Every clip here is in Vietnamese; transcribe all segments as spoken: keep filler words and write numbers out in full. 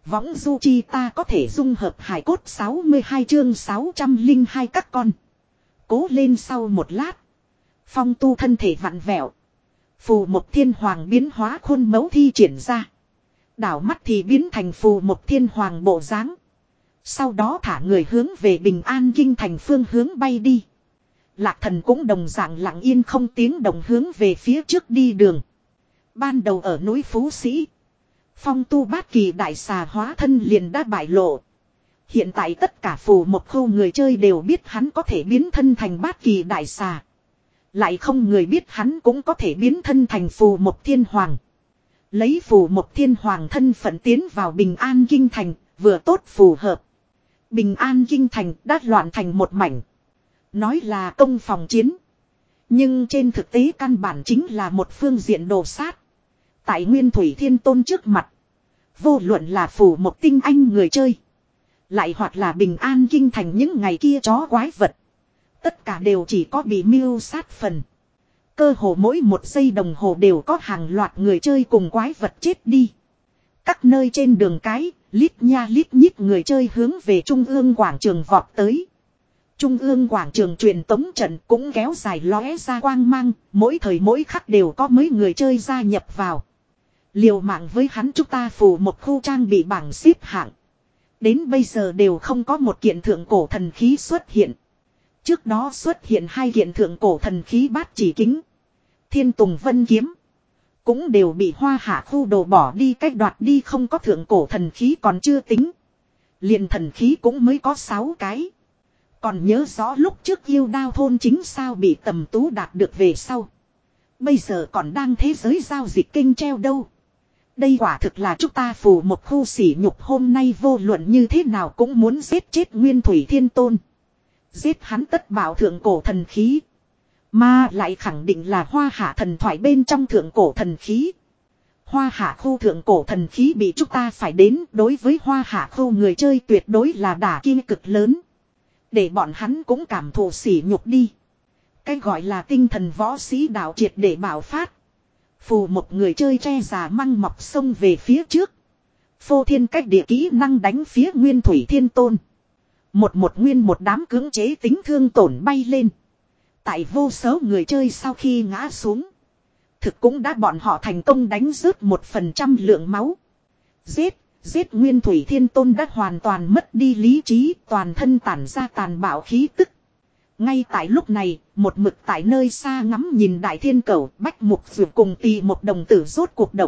Võng du chi ta có thể dung hợp hải cốt sáu mươi hai chương sáu trăm linh hai các con. Cố lên sau một lát. Phong tu thân thể vặn vẹo. Phù một thiên hoàng biến hóa khuôn mẫu thi triển ra. Đảo mắt thì biến thành phù một thiên hoàng bộ dáng. Sau đó thả người hướng về Bình An Kinh thành phương hướng bay đi. Lạc Thần cũng đồng dạng lặng yên không tiếng động hướng về phía trước đi đường. Ban đầu ở núi Phú Sĩ, Phong tu bát kỳ đại xà hóa thân liền đã bại lộ. Hiện tại tất cả phù một khu người chơi đều biết hắn có thể biến thân thành bát kỳ đại xà. Lại không người biết hắn cũng có thể biến thân thành phù một thiên hoàng. Lấy phù một thiên hoàng thân phận tiến vào Bình An Kinh thành, vừa tốt phù hợp. Bình An Kinh thành đã loạn thành một mảnh. Nói là công phòng chiến. Nhưng trên thực tế căn bản chính là một phương diện đồ sát. Tại Nguyên Thủy Thiên Tôn trước mặt. Vô luận là phù một tinh anh người chơi. Lại hoặc là Bình An Kinh thành những ngày kia chó quái vật. Tất cả đều chỉ có bị mưu sát phần. Cơ hồ mỗi một giây đồng hồ đều có hàng loạt người chơi cùng quái vật chết đi. Các nơi trên đường cái, lít nha lít nhít người chơi hướng về Trung ương quảng trường vọt tới. Trung ương quảng trường truyền tống trận cũng kéo dài lóe ra quang mang, mỗi thời mỗi khắc đều có mấy người chơi gia nhập vào. Liều mạng với hắn chúng ta phủ một khu trang bị bảng xếp hạng. Đến bây giờ đều không có một kiện thượng cổ thần khí xuất hiện. Trước đó xuất hiện hai kiện thượng cổ thần khí bát chỉ kính. Thiên Tùng Vân Kiếm. Cũng đều bị Hoa Hạ khu đồ bỏ đi cách đoạt đi, không có thượng cổ thần khí còn chưa tính. Liền thần khí cũng mới có sáu cái. Còn nhớ rõ lúc trước Yêu Đao thôn chính sao bị Tầm Tú đạt được về sau. Bây giờ còn đang thế giới giao dịch kênh treo đâu. Đây quả thực là chúng ta phủ một khu sỉ nhục, hôm nay vô luận như thế nào cũng muốn giết chết Nguyên Thủy Thiên Tôn. Giết hắn tất bảo thượng cổ thần khí. Mà lại khẳng định là Hoa Hạ thần thoại bên trong thượng cổ thần khí. Hoa Hạ khu thượng cổ thần khí bị chúng ta phải đến, đối với Hoa Hạ khu người chơi tuyệt đối là đả kích cực lớn. Để bọn hắn cũng cảm thụ sỉ nhục đi. Cái gọi là tinh thần võ sĩ đạo triệt để bảo phát. Phù một người chơi che già măng mọc sông về phía trước. Phô thiên cách địa kỹ năng đánh phía Nguyên Thủy Thiên Tôn. Một một nguyên một đám cưỡng chế tính thương tổn bay lên. Tại vô số người chơi sau khi ngã xuống. Thực cũng đã bọn họ thành công đánh rớt một phần trăm lượng máu. Giết, giết Nguyên Thủy Thiên Tôn đã hoàn toàn mất đi lý trí, toàn thân tản ra tàn bạo khí tức. Ngay tại lúc này, một mực tại nơi xa ngắm nhìn Đại Thiên Cẩu, Bách Mục Dược cùng Tỳ một đồng tử rốt cuộc động.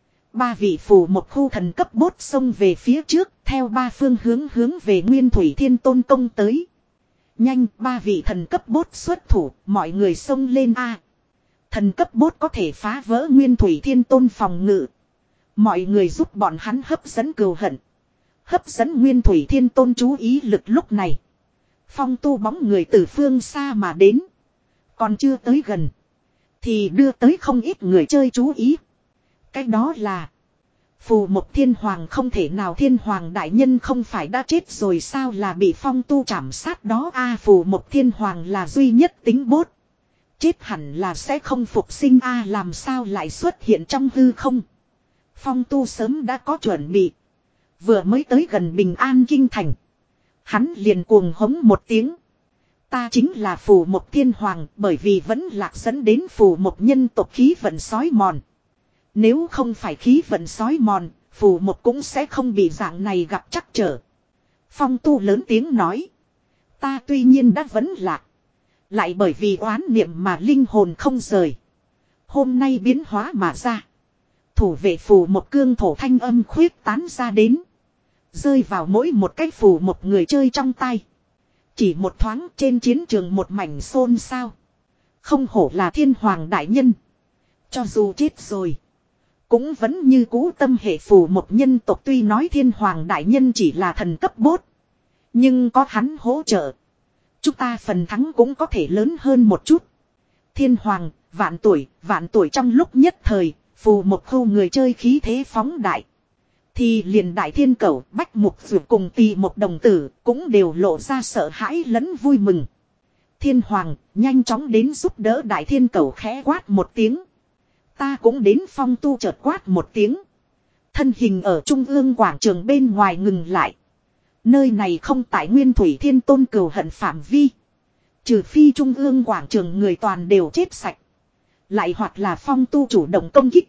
Ba vị phù một khu thần cấp bốt xông về phía trước, theo ba phương hướng hướng về Nguyên Thủy Thiên Tôn công tới. Nhanh, ba vị thần cấp bốt xuất thủ, mọi người xông lên a. Thần cấp bốt có thể phá vỡ Nguyên Thủy Thiên Tôn phòng ngự. Mọi người giúp bọn hắn hấp dẫn cừu hận. Hấp dẫn Nguyên Thủy Thiên Tôn chú ý lực lúc này. Phong tu bóng người từ phương xa mà đến. Còn chưa tới gần. Thì đưa tới không ít người chơi chú ý. Cái đó là. Phù một thiên hoàng không thể nào, thiên hoàng đại nhân không phải đã chết rồi sao, là bị phong tu chảm sát đó a. À, phù một thiên hoàng là duy nhất tính bốt. Chết hẳn là sẽ không phục sinh a, à, làm sao lại xuất hiện trong hư không. Phong tu sớm đã có chuẩn bị. Vừa mới tới gần Bình An Kinh thành. Hắn liền cuồng hống một tiếng. Ta chính là phù một thiên hoàng, bởi vì vẫn lạc dẫn đến phù một nhân tộc khí vận sói mòn. Nếu không phải khí vận sói mòn, phù một cũng sẽ không bị dạng này gặp trắc trở. Phong tu lớn tiếng nói. Ta tuy nhiên đã vẫn lạc. Lại bởi vì oán niệm mà linh hồn không rời. Hôm nay biến hóa mà ra. Thủ vệ phù một cương thổ thanh âm khuyết tán ra đến. Rơi vào mỗi một cái phù một người chơi trong tay. Chỉ một thoáng trên chiến trường một mảnh xôn xao. Không hổ là thiên hoàng đại nhân. Cho dù chết rồi. Cũng vẫn như cũ tâm hệ phù một nhân tộc, tuy nói thiên hoàng đại nhân chỉ là thần cấp bốt. Nhưng có hắn hỗ trợ. Chúng ta phần thắng cũng có thể lớn hơn một chút. Thiên hoàng, vạn tuổi, vạn tuổi trong lúc nhất thời, phù một khu người chơi khí thế phóng đại. Thì liền Đại Thiên Cẩu, Bách Mục Dược cùng Tỳ một đồng tử cũng đều lộ ra sợ hãi lẫn vui mừng. Thiên hoàng nhanh chóng đến giúp đỡ Đại Thiên Cẩu khẽ quát một tiếng. Ta cũng đến. Phong tu chợt quát một tiếng. Thân hình ở trung ương quảng trường bên ngoài ngừng lại. Nơi này không tại Nguyên Thủy Thiên Tôn cừu hận phạm vi. Trừ phi trung ương quảng trường người toàn đều chết sạch. Lại hoặc là Phong Tu chủ động công kích.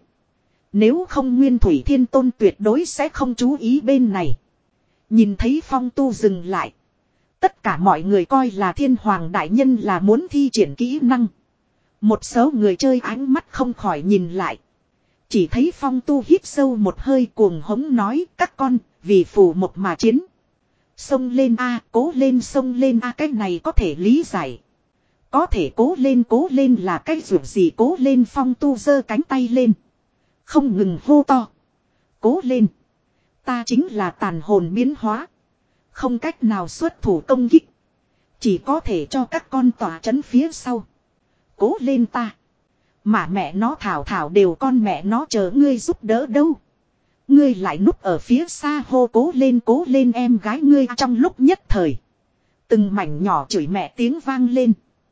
Nếu không Nguyên Thủy Thiên Tôn tuyệt đối sẽ không chú ý bên này. Nhìn thấy Phong Tu dừng lại. Tất cả mọi người coi là Thiên Hoàng Đại Nhân là muốn thi triển kỹ năng. Một số người chơi ánh mắt không khỏi nhìn lại. Chỉ thấy Phong Tu hít sâu một hơi cuồng hống nói các con vì phù một mà chiến. Xông lên a, cố lên xông lên a, cái này có thể lý giải. Có thể cố lên cố lên là cái ruột gì cố lên. Phong Tu giơ cánh tay lên. Không ngừng hô to. Cố lên. Ta chính là tàn hồn biến hóa. Không cách nào xuất thủ công kích. Chỉ có thể cho các con tỏa chấn phía sau. Cố lên ta. Mà mẹ nó thảo thảo đều con mẹ nó chờ ngươi giúp đỡ đâu. Ngươi lại núp ở phía xa hô cố lên cố lên em gái ngươi. Trong lúc nhất thời. Từng mảnh nhỏ chửi mẹ tiếng vang lên.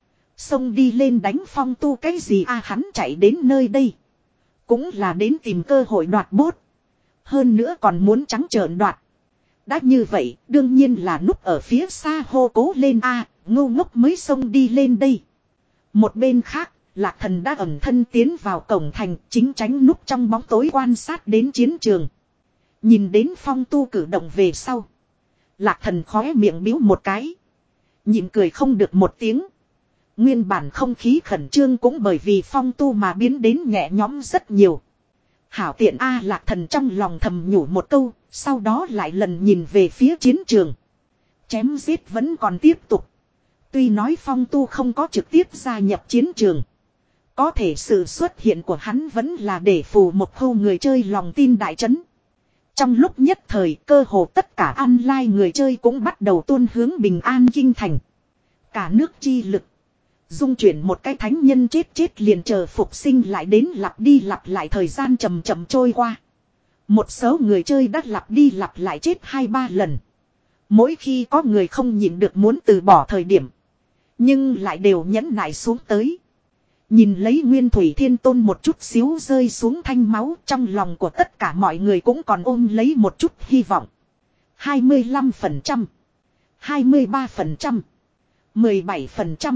Xông đi lên đánh Phong Tu cái gì a, hắn chạy đến nơi đây. Cũng là đến tìm cơ hội đoạt bốt. Hơn nữa còn muốn trắng trợn đoạt. Đã như vậy đương nhiên là núp ở phía xa hô cố lên a, ngu ngốc mới xông đi lên đây. Một bên khác, Lạc Thần đã ẩn thân tiến vào cổng thành, chính tránh núp trong bóng tối quan sát đến chiến trường. Nhìn đến Phong Tu cử động về sau. Lạc Thần khóe miệng biếu một cái. Nhịn cười không được một tiếng. Nguyên bản không khí khẩn trương cũng bởi vì Phong Tu mà biến đến nhẹ nhõm rất nhiều. Hảo tiện a, Lạc Thần trong lòng thầm nhủ một câu, sau đó lại lần nhìn về phía chiến trường. Chém giết vẫn còn tiếp tục. Tuy nói Phong Tu không có trực tiếp gia nhập chiến trường. Có thể sự xuất hiện của hắn vẫn là để phù một khu người chơi lòng tin đại chấn. Trong lúc nhất thời cơ hồ tất cả online người chơi cũng bắt đầu tuôn hướng Bình An Kinh Thành. Cả nước chi lực. Dung chuyển một cái thánh nhân chết chết liền chờ phục sinh lại đến lặp đi lặp lại thời gian chậm chậm trôi qua. Một số người chơi đã lặp đi lặp lại chết hai ba lần. Mỗi khi có người không nhịn được muốn từ bỏ thời điểm. Nhưng lại đều nhẫn nại xuống tới. Nhìn lấy Nguyên Thủy Thiên Tôn một chút xíu rơi xuống thanh máu, trong lòng của tất cả mọi người cũng còn ôm lấy một chút hy vọng. hai mươi lăm phần trăm, hai mươi ba phần trăm, mười bảy phần trăm.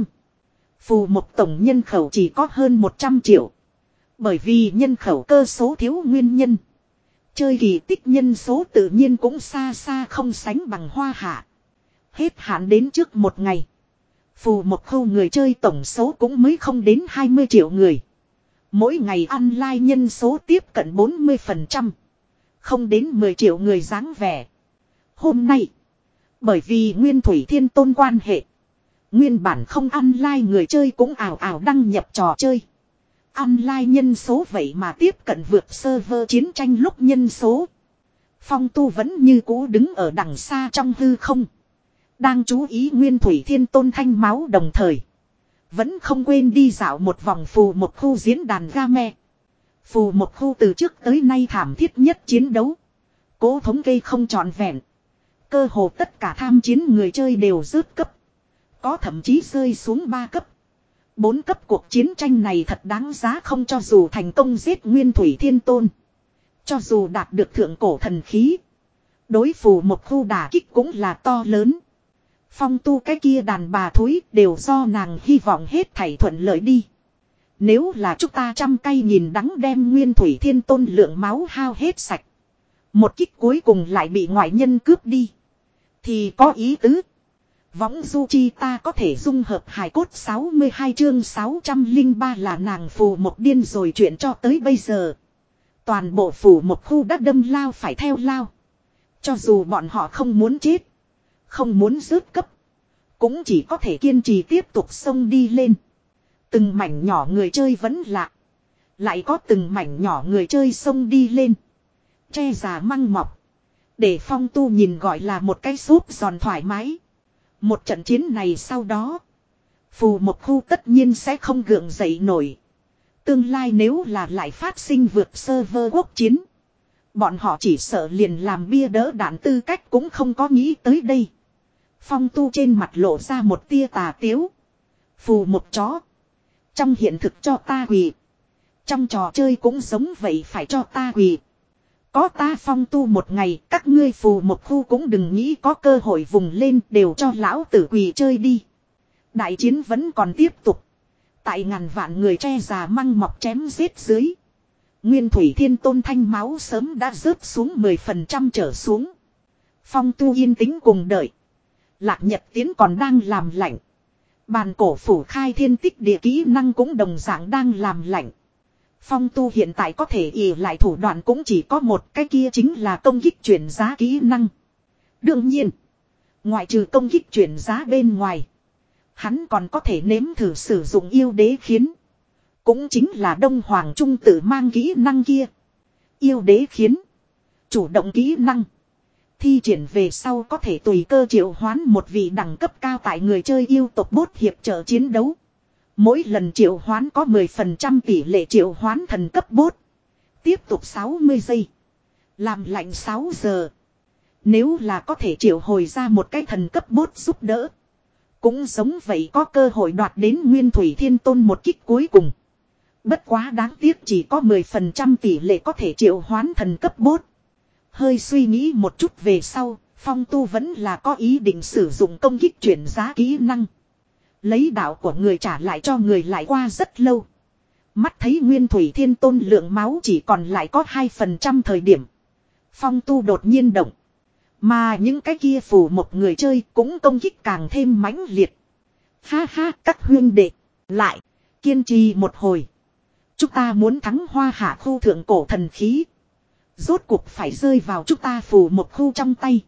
Phù một tổng nhân khẩu chỉ có hơn một trăm triệu. Bởi vì nhân khẩu cơ số thiếu nguyên nhân. Chơi kỳ tích nhân số tự nhiên cũng xa xa không sánh bằng Hoa Hạ. Hết hạn đến trước một ngày. Phù một khu người chơi tổng số cũng mới không đến hai mươi triệu người. Mỗi ngày online nhân số tiếp cận bốn mươi phần trăm. Không đến mười triệu người dáng vẻ. Hôm nay, bởi vì Nguyên Thủy Thiên Tôn quan hệ. Nguyên bản không online người chơi cũng ảo ảo đăng nhập trò chơi. Online nhân số vậy mà tiếp cận vượt server chiến tranh lúc nhân số. Phong Tu vẫn như cũ đứng ở đằng xa trong hư không. Đang chú ý Nguyên Thủy Thiên Tôn thanh máu đồng thời. Vẫn không quên đi dạo một vòng phù một khu diễn đàn game. Phù một khu từ trước tới nay thảm thiết nhất chiến đấu. Cố thống kê không trọn vẹn. Cơ hồ tất cả tham chiến người chơi đều rớt cấp. Có thậm chí rơi xuống ba cấp. bốn cấp cuộc chiến tranh này thật đáng giá không cho dù thành công giết Nguyên Thủy Thiên Tôn. Cho dù đạt được thượng cổ thần khí. Đối phù một khu đả kích cũng là to lớn. Phong Tu cái kia đàn bà thúi đều do nàng hy vọng hết thảy thuận lợi đi. Nếu là chúng ta trăm cây nghìn đắng đem Nguyên Thủy Thiên Tôn lượng máu hao hết sạch. Một kích cuối cùng lại bị ngoại nhân cướp đi. Thì có ý tứ. Võng du chi ta có thể dung hợp hài cốt sáu mươi hai chương sáu trăm lẻ ba là nàng phù một điên rồi chuyện cho tới bây giờ. Toàn bộ phù một khu đã đâm lao phải theo lao. Cho dù bọn họ không muốn chết. Không muốn rớt cấp. Cũng chỉ có thể kiên trì tiếp tục xông đi lên. Từng mảnh nhỏ người chơi vẫn lạ. Lại có từng mảnh nhỏ người chơi xông đi lên. Che già măng mọc. Để Phong Tu nhìn gọi là một cái súp giòn thoải mái. Một trận chiến này sau đó. Phù một khu tất nhiên sẽ không gượng dậy nổi. Tương lai nếu là lại phát sinh vượt server quốc chiến. Bọn họ chỉ sợ liền làm bia đỡ đạn tư cách cũng không có nghĩ tới đây. Phong Tu trên mặt lộ ra một tia tà tiếu. Phù một chó. Trong hiện thực cho ta quỳ. Trong trò chơi cũng giống vậy phải cho ta quỳ. Có ta phong tu một ngày, các ngươi phù một khu cũng đừng nghĩ có cơ hội vùng lên, đều cho lão tử quỳ chơi đi. Đại chiến vẫn còn tiếp tục. Tại ngàn vạn người tre già măng mọc chém giết dưới. Nguyên Thủy Thiên Tôn thanh máu sớm đã rớt xuống mười phần trăm trở xuống. Phong tu yên tĩnh cùng đợi. Lạc Nhật Tiến còn đang làm lạnh. Bàn cổ phủ khai thiên tích địa kỹ năng cũng đồng dạng đang làm lạnh. Phong tu hiện tại có thể ỉ lại thủ đoạn cũng chỉ có một, cái kia chính là công kích chuyển giá kỹ năng. Đương nhiên, ngoại trừ công kích chuyển giá bên ngoài, hắn còn có thể nếm thử sử dụng yêu đế khiến. Cũng chính là Đông Hoàng Trung Tử mang kỹ năng kia. Yêu đế khiến. Chủ động kỹ năng. Thi triển về sau có thể tùy cơ triệu hoán một vị đẳng cấp cao tại người chơi yêu tộc bốt hiệp trợ chiến đấu. Mỗi lần triệu hoán có mười phần trăm tỷ lệ triệu hoán thần cấp bốt. Tiếp tục sáu mươi giây. Làm lạnh sáu giờ. Nếu là có thể triệu hồi ra một cái thần cấp bốt giúp đỡ. Cũng giống vậy có cơ hội đoạt đến Nguyên Thủy Thiên Tôn một kích cuối cùng. Bất quá đáng tiếc chỉ có mười phần trăm tỷ lệ có thể triệu hoán thần cấp bốt. Hơi suy nghĩ một chút về sau, Phong tu vẫn là có ý định sử dụng công kích chuyển giá kỹ năng. Lấy đạo của người trả lại cho người lại qua rất lâu. Mắt thấy Nguyên Thủy Thiên Tôn lượng máu chỉ còn lại có hai phần trăm thời điểm. Phong tu đột nhiên động. Mà những cái kia phủ một người chơi cũng công kích càng thêm mãnh liệt. Ha ha, các huyên đệ, lại, kiên trì một hồi. Chúng ta muốn thắng Hoa Hạ khu thượng cổ thần khí. Rốt cuộc phải rơi vào chúng ta phủ một khu trong tay.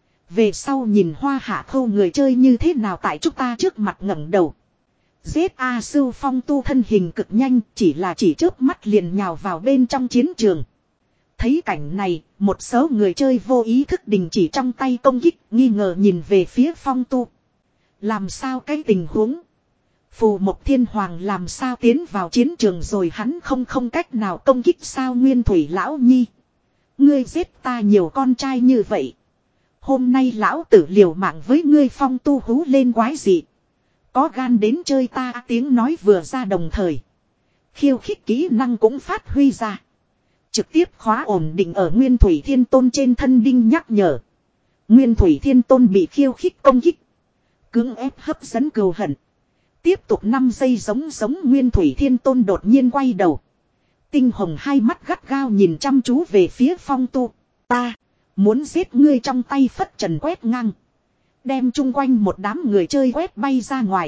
Về sau nhìn Hoa Hạ khu người chơi như thế nào tại chúng ta trước mặt ngẩng đầu. Giết A Sưu Phong tu thân hình cực nhanh, chỉ là chỉ chớp mắt liền nhào vào bên trong chiến trường. Thấy cảnh này, một số người chơi vô ý thức đình chỉ trong tay công kích, nghi ngờ nhìn về phía Phong tu. Làm sao cái tình huống? Phù Mộc Thiên Hoàng làm sao tiến vào chiến trường rồi hắn không không cách nào công kích sao Nguyên Thủy Lão Nhi. Ngươi giết ta nhiều con trai như vậy. Hôm nay lão tử liều mạng với ngươi Phong tu hú lên quái dị. Có gan đến chơi ta tiếng nói vừa ra đồng thời. Khiêu khích kỹ năng cũng phát huy ra. Trực tiếp khóa ổn định ở Nguyên Thủy Thiên Tôn trên thân đinh nhắc nhở. Nguyên Thủy Thiên Tôn bị khiêu khích công kích. Cưỡng ép hấp dẫn cừu hận. Tiếp tục năm giây giống giống Nguyên Thủy Thiên Tôn đột nhiên quay đầu. Tinh hồng hai mắt gắt gao nhìn chăm chú về phía Phong tu. Ta muốn giết ngươi trong tay phất trần quét ngang. Đem chung quanh một đám người chơi quét bay ra ngoài.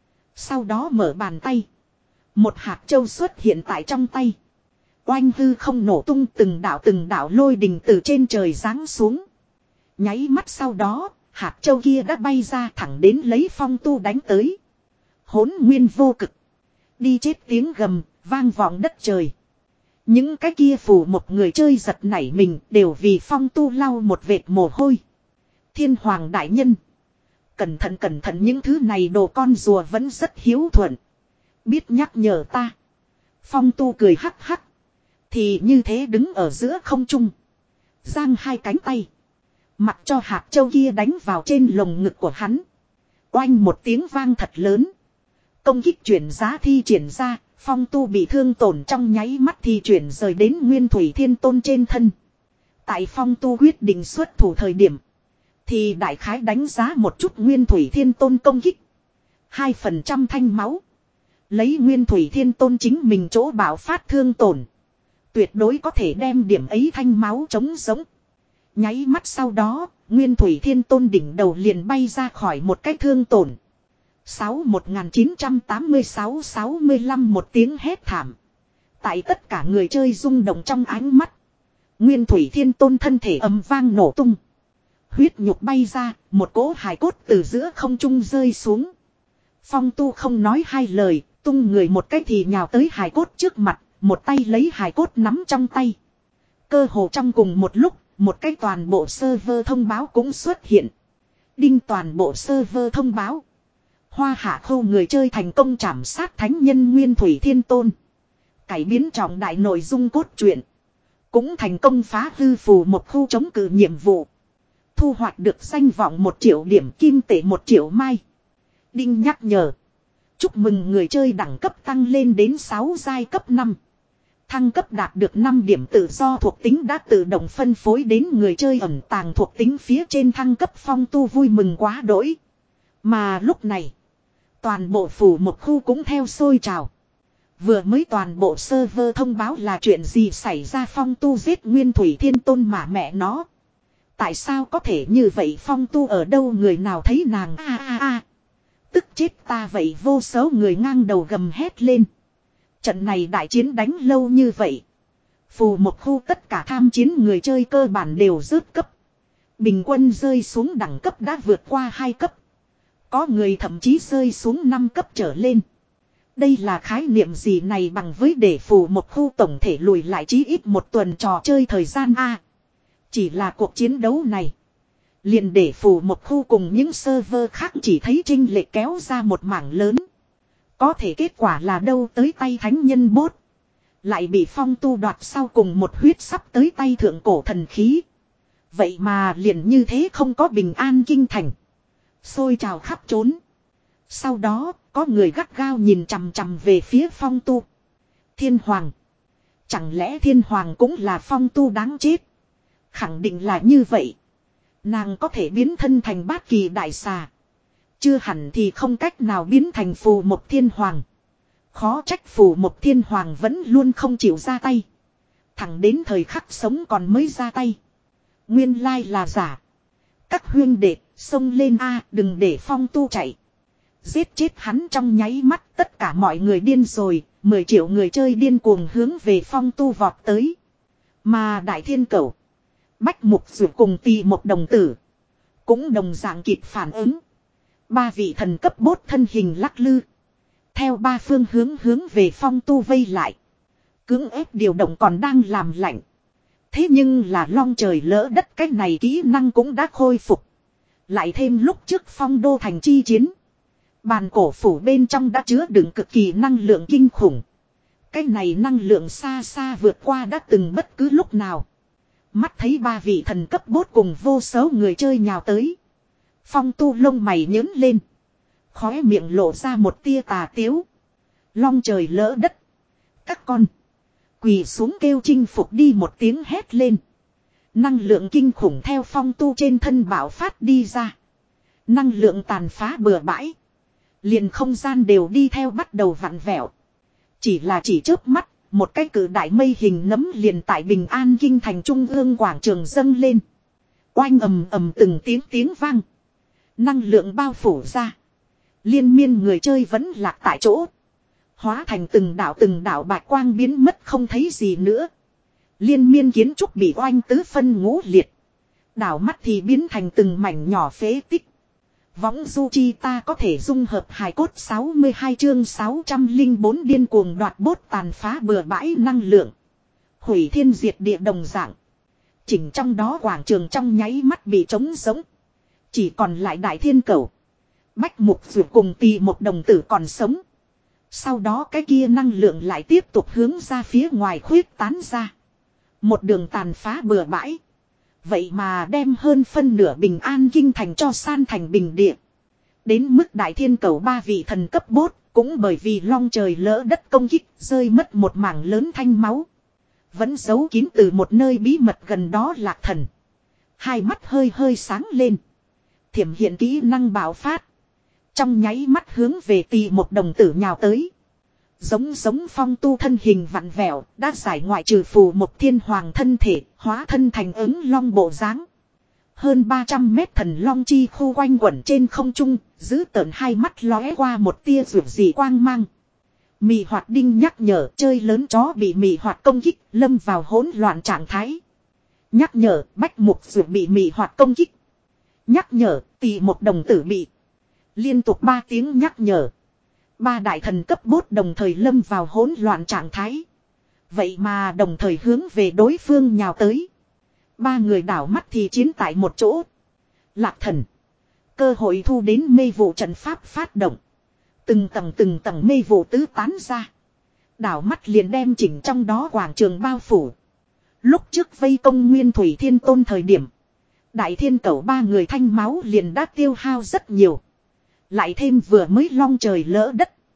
Sau đó mở bàn tay. Một hạt châu xuất hiện tại trong tay. Oanh hư không nổ tung từng đạo từng đạo lôi đình từ trên trời giáng xuống. Nháy mắt sau đó, hạt châu kia đã bay ra thẳng đến lấy Phong tu đánh tới. Hỗn nguyên vô cực. Đi chết tiếng gầm, vang vọng đất trời. Những cái kia phủ một người chơi giật nảy mình đều vì Phong tu lau một vệt mồ hôi. Thiên Hoàng đại nhân. Cẩn thận cẩn thận những thứ này đồ con rùa vẫn rất hiếu thuận. Biết nhắc nhở ta. Phong tu cười hắc hắc. Thì như thế đứng ở giữa không trung. Giang hai cánh tay. Mặc cho hạt châu kia đánh vào trên lồng ngực của hắn. Oanh một tiếng vang thật lớn. Công kích chuyển giá thi triển ra. Phong tu bị thương tổn trong nháy mắt thì chuyển rời đến Nguyên Thủy Thiên Tôn trên thân. Tại Phong tu quyết định xuất thủ thời điểm. Thì đại khái đánh giá một chút Nguyên Thủy Thiên Tôn công kích. Hai phần trăm thanh máu. Lấy Nguyên Thủy Thiên Tôn chính mình chỗ bảo phát thương tổn. Tuyệt đối có thể đem điểm ấy thanh máu chống giống. Nháy mắt sau đó, Nguyên Thủy Thiên Tôn đỉnh đầu liền bay ra khỏi một cái thương tổn. Sáu một nghìn chín trăm tám mươi sáu sáu mươi lăm một tiếng hét thảm. Tại tất cả người chơi rung động trong ánh mắt. Nguyên Thủy Thiên Tôn thân thể ầm vang nổ tung. Huyết nhục bay ra, một cỗ hài cốt từ giữa không trung rơi xuống. Phong tu không nói hai lời, tung người một cái thì nhào tới hài cốt trước mặt, một tay lấy hài cốt nắm trong tay. Cơ hồ trong cùng một lúc, một cái toàn bộ server thông báo cũng xuất hiện. Đinh toàn bộ server thông báo. Hoa Hạ khu người chơi thành công trảm sát thánh nhân Nguyên Thủy Thiên Tôn. Cải biến trọng đại nội dung cốt truyện. Cũng thành công phá hư phù một khu chống cự nhiệm vụ. Thu hoạch được danh vọng một triệu điểm kim tệ một triệu mai. Đinh nhắc nhở. Chúc mừng người chơi đẳng cấp tăng lên đến sáu giai cấp năm. Thăng cấp đạt được năm điểm tự do thuộc tính đã tự động phân phối đến người chơi ẩn tàng thuộc tính phía trên thăng cấp phong tu vui mừng quá đỗi. Mà lúc này, toàn bộ phủ một khu cũng theo sôi trào. Vừa mới toàn bộ server thông báo là chuyện gì xảy ra, phong tu giết nguyên thủy thiên tôn mà mẹ nó. Tại sao có thể như vậy, phong tu ở đâu, người nào thấy nàng a a a. Tức chết ta vậy, vô số người ngang đầu gầm hét lên. Trận này đại chiến đánh lâu như vậy. Phù một khu tất cả tham chiến người chơi cơ bản đều rớt cấp. Bình quân rơi xuống đẳng cấp đã vượt qua hai cấp. Có người thậm chí rơi xuống năm cấp trở lên. Đây là khái niệm gì này, bằng với để phù một khu tổng thể lùi lại chí ít một tuần trò chơi thời gian a. Chỉ là cuộc chiến đấu này, liền để phù một khu cùng những server khác chỉ thấy chênh lệch kéo ra một mảng lớn. Có thể kết quả là đâu tới tay thánh nhân bốt. Lại bị phong tu đoạt sau cùng một huyết sắp tới tay thượng cổ thần khí. Vậy mà liền như thế không có bình an kinh thành. Xôi trào khắp trốn. Sau đó, có người gắt gao nhìn chằm chằm về phía phong tu. Thiên Hoàng. Chẳng lẽ Thiên Hoàng cũng là phong tu đáng chết? Khẳng định là như vậy. Nàng có thể biến thân thành bát kỳ đại xà. Chưa hẳn thì không cách nào biến thành phù một thiên hoàng. Khó trách phù một thiên hoàng vẫn luôn không chịu ra tay. Thẳng đến thời khắc sống còn mới ra tay. Nguyên lai là giả. Các huyên đệ, xông lên a, đừng để phong tu chạy. Giết chết hắn trong nháy mắt, tất cả mọi người điên rồi, mười triệu người chơi điên cuồng hướng về phong tu vọt tới. Mà đại thiên cẩu, bách mục dù cùng tì một đồng tử, cũng đồng dạng kịp phản ứng. Ba vị thần cấp bốt thân hình lắc lư, theo ba phương hướng hướng về phong tu vây lại. Cưỡng ép điều động còn đang làm lạnh. Thế nhưng là long trời lỡ đất, cái này kỹ năng cũng đã khôi phục. Lại thêm lúc trước phong đô thành chi chiến, bàn cổ phủ bên trong đã chứa đựng cực kỳ năng lượng kinh khủng. Cái này năng lượng xa xa vượt qua đã từng bất cứ lúc nào. Mắt thấy ba vị thần cấp bốt cùng vô số người chơi nhào tới. Phong tu lông mày nhớn lên. Khóe miệng lộ ra một tia tà tiếu. Long trời lỡ đất. Các con. Quỳ xuống kêu chinh phục đi, một tiếng hét lên. Năng lượng kinh khủng theo phong tu trên thân bạo phát đi ra. Năng lượng tàn phá bừa bãi. Liền không gian đều đi theo bắt đầu vặn vẹo. Chỉ là chỉ chớp mắt, một cái cử đại mây hình nấm liền tại Bình An kinh thành trung ương quảng trường dâng lên. Oanh ầm ầm từng tiếng tiếng vang. Năng lượng bao phủ ra. Liên miên người chơi vẫn lạc tại chỗ. Hóa thành từng đảo từng đảo bạch quang biến mất không thấy gì nữa. Liên miên kiến trúc bị oanh tứ phân ngũ liệt. Đảo mắt thì biến thành từng mảnh nhỏ phế tích. Võng du chi ta có thể dung hợp hài cốt sáu mươi hai chương sáu trăm lẻ bốn điên cuồng đoạt bốt tàn phá bừa bãi năng lượng. Hủy thiên diệt địa đồng dạng. Chỉnh trong đó quảng trường trong nháy mắt bị trống giống. Chỉ còn lại đại thiên cẩu. Bách mục dù cùng tì một đồng tử còn sống. Sau đó cái kia năng lượng lại tiếp tục hướng ra phía ngoài khuyết tán ra. Một đường tàn phá bừa bãi. Vậy mà đem hơn phân nửa Bình An kinh thành cho san thành bình địa. Đến mức đại thiên cẩu ba vị thần cấp bốt, cũng bởi vì long trời lỡ đất công kích, rơi mất một mảng lớn thanh máu. Vẫn giấu kín từ một nơi bí mật gần đó lạc thần. Hai mắt hơi hơi sáng lên. Thiểm hiện kỹ năng bạo phát. Trong nháy mắt hướng về tì một đồng tử nhào tới. Giống giống phong tu thân hình vặn vẹo, đã giải ngoại trừ phù một thiên hoàng thân thể, hóa thân thành ứng long bộ dáng. Hơn ba trăm mét thần long chi khu quanh quẩn trên không trung, giữ tợn hai mắt lóe qua một tia rượu dị quang mang. Mị hoạt đinh nhắc nhở chơi lớn chó bị mị hoạt công kích, lâm vào hỗn loạn trạng thái. Nhắc nhở bách mục rượu bị mị hoạt công kích. Nhắc nhở tì một đồng tử bị. Liên tục ba tiếng nhắc nhở. Ba đại thần cấp bốt đồng thời lâm vào hỗn loạn trạng thái. Vậy mà đồng thời hướng về đối phương nhào tới. Ba người đảo mắt thì chiến tại một chỗ. Lạc thần. Cơ hội thu đến mê vụ trận pháp phát động. Từng tầng từng tầng mê vụ tứ tán ra. Đảo mắt liền đem chỉnh trong đó quảng trường bao phủ. Lúc trước vây công Nguyên Thủy Thiên Tôn thời điểm. Đại thiên cẩu ba người thanh máu liền đã tiêu hao rất nhiều. Lại thêm vừa mới long trời lỡ đất.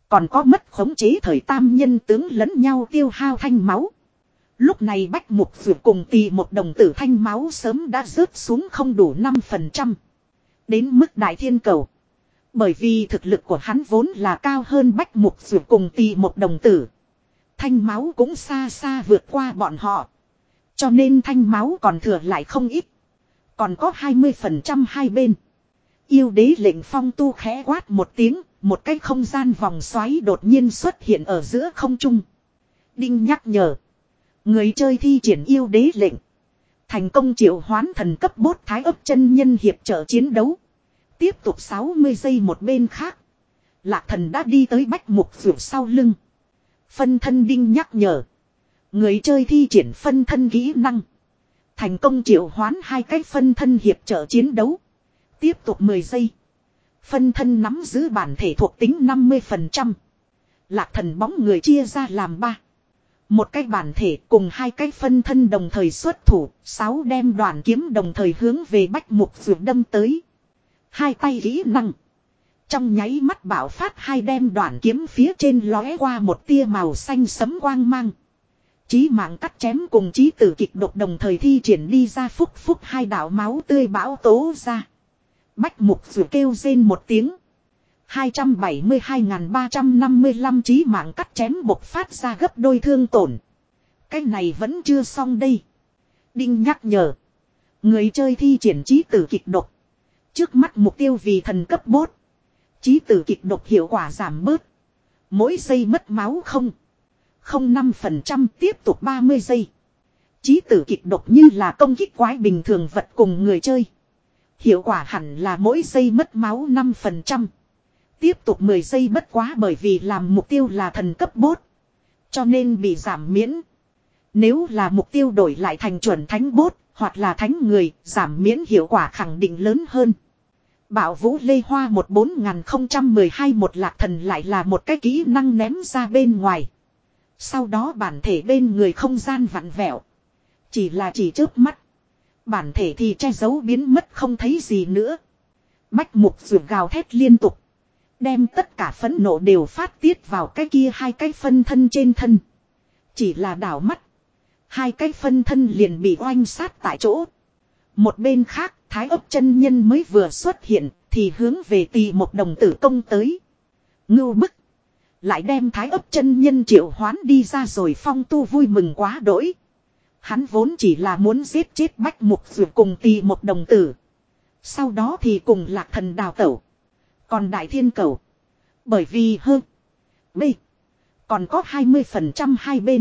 Còn có mất khống chế thời tam nhân tướng lẫn nhau tiêu hao thanh máu. Lúc này Bách Mục Dược cùng Tỳ một đồng tử thanh máu sớm đã rớt xuống không đủ năm phần trăm. Đến mức Đại Thiên Cầu. Bởi vì thực lực của hắn vốn là cao hơn Bách Mục Dược cùng Tỳ một đồng tử. Thanh máu cũng xa xa vượt qua bọn họ. Cho nên thanh máu còn thừa lại không ít. Còn có hai mươi phần trăm hai bên. Yêu đế lệnh Phong Tu khẽ quát một tiếng. Một cái không gian vòng xoáy đột nhiên xuất hiện ở giữa không trung. Đinh nhắc nhở. Người chơi thi triển yêu đế lệnh. Thành công triệu hoán thần cấp bốt thái ấp chân nhân hiệp trợ chiến đấu. Tiếp tục sáu mươi giây một bên khác. Lạc thần đã đi tới Bách Mục Dược sau lưng. Phân thân đinh nhắc nhở. Người chơi thi triển phân thân kỹ năng. Thành công triệu hoán hai cái phân thân hiệp trợ chiến đấu. Tiếp tục mười giây. Phân thân nắm giữ bản thể thuộc tính năm mươi phần trăm. Lạc thần bóng người chia ra làm ba. Một cái bản thể cùng hai cái phân thân đồng thời xuất thủ. Sáu đem đoàn kiếm đồng thời hướng về Bách Mục Dược đâm tới. Hai tay kỹ năng. Trong nháy mắt bạo phát hai đem đoàn kiếm phía trên lóe qua một tia màu xanh sấm quang mang. Chí mạng cắt chém cùng chí tử kịch độc đồng thời thi triển đi ra phúc phúc hai đạo máu tươi bão tố ra. Bách Mục Dược kêu rên một tiếng. hai trăm bảy mươi hai nghìn ba trăm năm mươi lăm chí mạng cắt chém bộc phát ra gấp đôi thương tổn. Cái này vẫn chưa xong đây. Đinh nhắc nhở. Người chơi thi triển chí tử kịch độc. Trước mắt mục tiêu vì thần cấp bốt. Chí tử kịch độc hiệu quả giảm bớt. Mỗi giây mất máu không. Không năm phần trăm tiếp tục ba mươi giây. Chí tử kịch độc như là công kích quái bình thường vật cùng người chơi. Hiệu quả hẳn là mỗi giây mất máu năm phần trăm. Tiếp tục mười giây bất quá bởi vì làm mục tiêu là thần cấp bốt. Cho nên bị giảm miễn. Nếu là mục tiêu đổi lại thành chuẩn thánh bốt hoặc là thánh người, giảm miễn hiệu quả khẳng định lớn hơn. Bảo Vũ Lê Hoa một bốn không một hai một Lạc thần lại là một cái kỹ năng ném ra bên ngoài. Sau đó bản thể bên người không gian vặn vẹo. Chỉ là chỉ chớp mắt. Bản thể thì che giấu biến mất không thấy gì nữa. Bách Mục Dược gào thét liên tục. Đem tất cả phẫn nộ đều phát tiết vào cái kia hai cái phân thân trên thân. Chỉ là đảo mắt. Hai cái phân thân liền bị oanh sát tại chỗ. Một bên khác, Thái ấp chân nhân mới vừa xuất hiện, thì hướng về Tỳ một đồng tử công tới. Ngưu bức. Lại đem Thái ấp chân nhân triệu hoán đi ra rồi. Phong Tu vui mừng quá đỗi. Hắn vốn chỉ là muốn giết chết Bách Mục Dược cùng Tỳ một đồng tử. Sau đó thì cùng Lạc thần đào tẩu. Còn Đại Thiên Cầu. Bởi vì hơn. B. Còn có hai mươi phần trăm hai bên.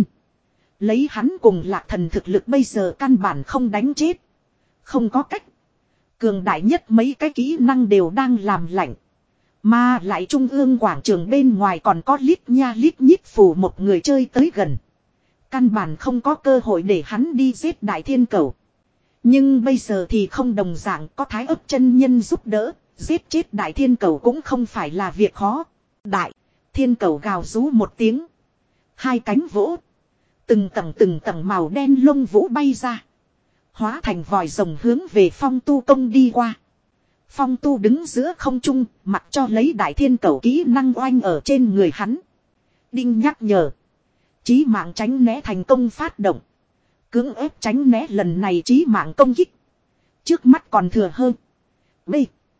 Lấy hắn cùng Lạc thần thực lực bây giờ căn bản không đánh chết. Không có cách. Cường đại nhất mấy cái kỹ năng đều đang làm lạnh. Mà lại trung ương quảng trường bên ngoài còn có lít nha lít nhít phủ một người chơi tới gần. Căn bản không có cơ hội để hắn đi giết Đại Thiên Cầu. Nhưng bây giờ thì không đồng dạng, có Thái ấp chân nhân giúp đỡ. Giết chết Đại Thiên Cầu cũng không phải là việc khó. Đại Thiên Cầu gào rú một tiếng. Hai cánh vỗ. Từng tầng từng tầng màu đen lông vũ bay ra. Hóa thành vòi rồng hướng về Phong Tu công đi qua. Phong Tu đứng giữa không trung, mặc cho lấy Đại Thiên Cầu kỹ năng oanh ở trên người hắn. Đinh nhắc nhở. Chí mạng tránh né thành công phát động. Cưỡng ép tránh né lần này chí mạng công kích. Trước mắt còn thừa hơn. B.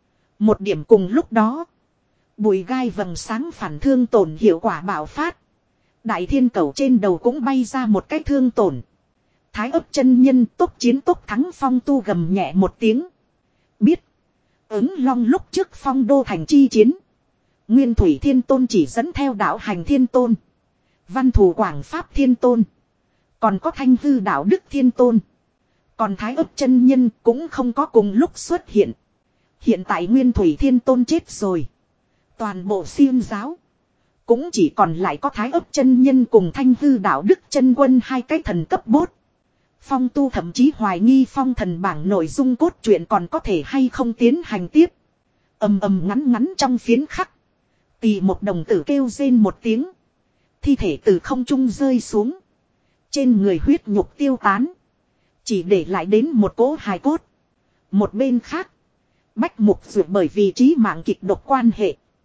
Một điểm cùng lúc đó. Bùi gai vầng sáng phản thương tổn hiệu quả bạo phát. Đại Thiên Cầu trên đầu cũng bay ra một cái thương tổn. Thái ấp chân nhân tốc chiến tốc thắng. Phong Tu gầm nhẹ một tiếng. Biết. Ứng Long lúc trước Phong Đô thành chi chiến. Nguyên Thủy Thiên Tôn chỉ dẫn theo đạo hành Thiên Tôn. Văn Thù Quảng Pháp Thiên Tôn. Còn có Thanh Hư Đạo Đức Thiên Tôn. Còn Thái ấp chân nhân cũng không có cùng lúc xuất hiện. Hiện tại Nguyên Thủy Thiên Tôn chết rồi. Toàn bộ Xiêm giáo. Cũng chỉ còn lại có Thái ấp chân nhân cùng Thanh Hư Đạo Đức chân quân hai cái thần cấp bốt. Phong Tu thậm chí hoài nghi phong thần bảng nội dung cốt truyện còn có thể hay không tiến hành tiếp. Ầm ầm ngắn ngắn trong phiến khắc. Tỳ một đồng tử kêu rên một tiếng. Thi thể từ không trung rơi xuống. Trên người huyết nhục tiêu tán. Chỉ để lại đến một cỗ hài cốt. Một bên khác. Bách Mục Dược bởi vì chí mạng kịch độc quan hệ.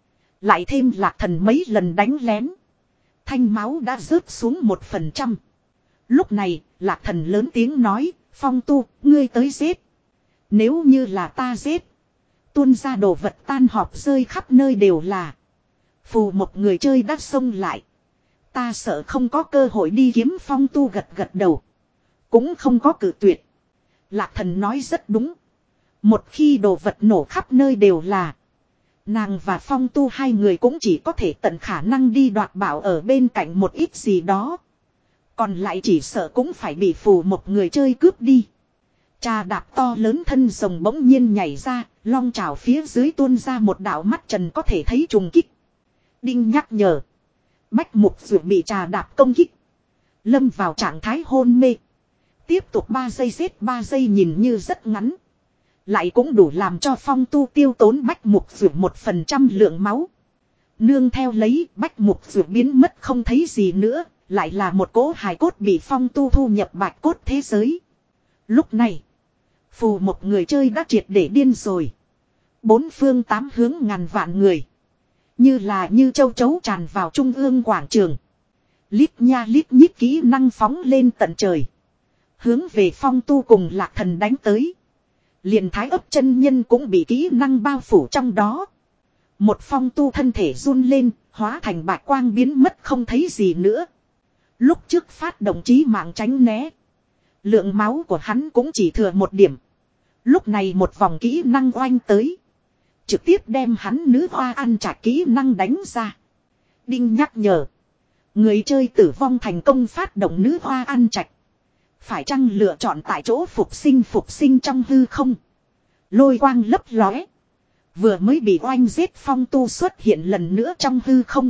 Lại thêm lạc thần mấy lần đánh lén. Thanh máu đã rớt xuống một phần trăm. Lúc này, lạc thần lớn tiếng nói, Phong Tu, ngươi tới giết. Nếu như là ta giết. Tuôn ra đồ vật tan họp rơi khắp nơi đều là. Phù một người chơi đắt xông lại. Ta sợ không có cơ hội đi kiếm Phong Tu gật gật đầu. Cũng không có cử tuyệt. Lạc thần nói rất đúng. Một khi đồ vật nổ khắp nơi đều là. Nàng và Phong Tu hai người cũng chỉ có thể tận khả năng đi đoạt bảo ở bên cạnh một ít gì đó. Còn lại chỉ sợ cũng phải bị phù một người chơi cướp đi. Trà đạp to lớn thân rồng bỗng nhiên nhảy ra, long trào phía dưới tuôn ra một đạo mắt trần có thể thấy trùng kích. Đinh nhắc nhở. Bách mục dù bị trà đạp công kích. Lâm vào trạng thái hôn mê. Tiếp tục ba giây giết ba giây nhìn như rất ngắn. Lại cũng đủ làm cho Phong Tu tiêu tốn bách mục dù một phần trăm lượng máu. Nương theo lấy bách mục dù biến mất không thấy gì nữa. Lại là một cỗ hài cốt bị Phong Tu thu nhập bạch cốt thế giới. Lúc này. Phù một người chơi đã triệt để điên rồi. Bốn phương tám hướng ngàn vạn người. Như là như châu chấu tràn vào trung ương quảng trường. Lít nha lít nhít kỹ năng phóng lên tận trời. Hướng về Phong Tu cùng lạc thần đánh tới. Liền thái ấp chân nhân cũng bị kỹ năng bao phủ trong đó. Một Phong Tu thân thể run lên, hóa thành bạch quang biến mất không thấy gì nữa. Lúc trước phát động chí mạng tránh né. Lượng máu của hắn cũng chỉ thừa một điểm. Lúc này một vòng kỹ năng oanh tới. Trực tiếp đem hắn nữ hoa ăn trả kỹ năng đánh ra. Đinh nhắc nhở. Người chơi tử vong thành công phát động nữ hoa ăn trạch. Phải chăng lựa chọn tại chỗ phục sinh phục sinh trong hư không? Lôi quang lấp lóe. Vừa mới bị oanh giết Phong Tu xuất hiện lần nữa trong hư không.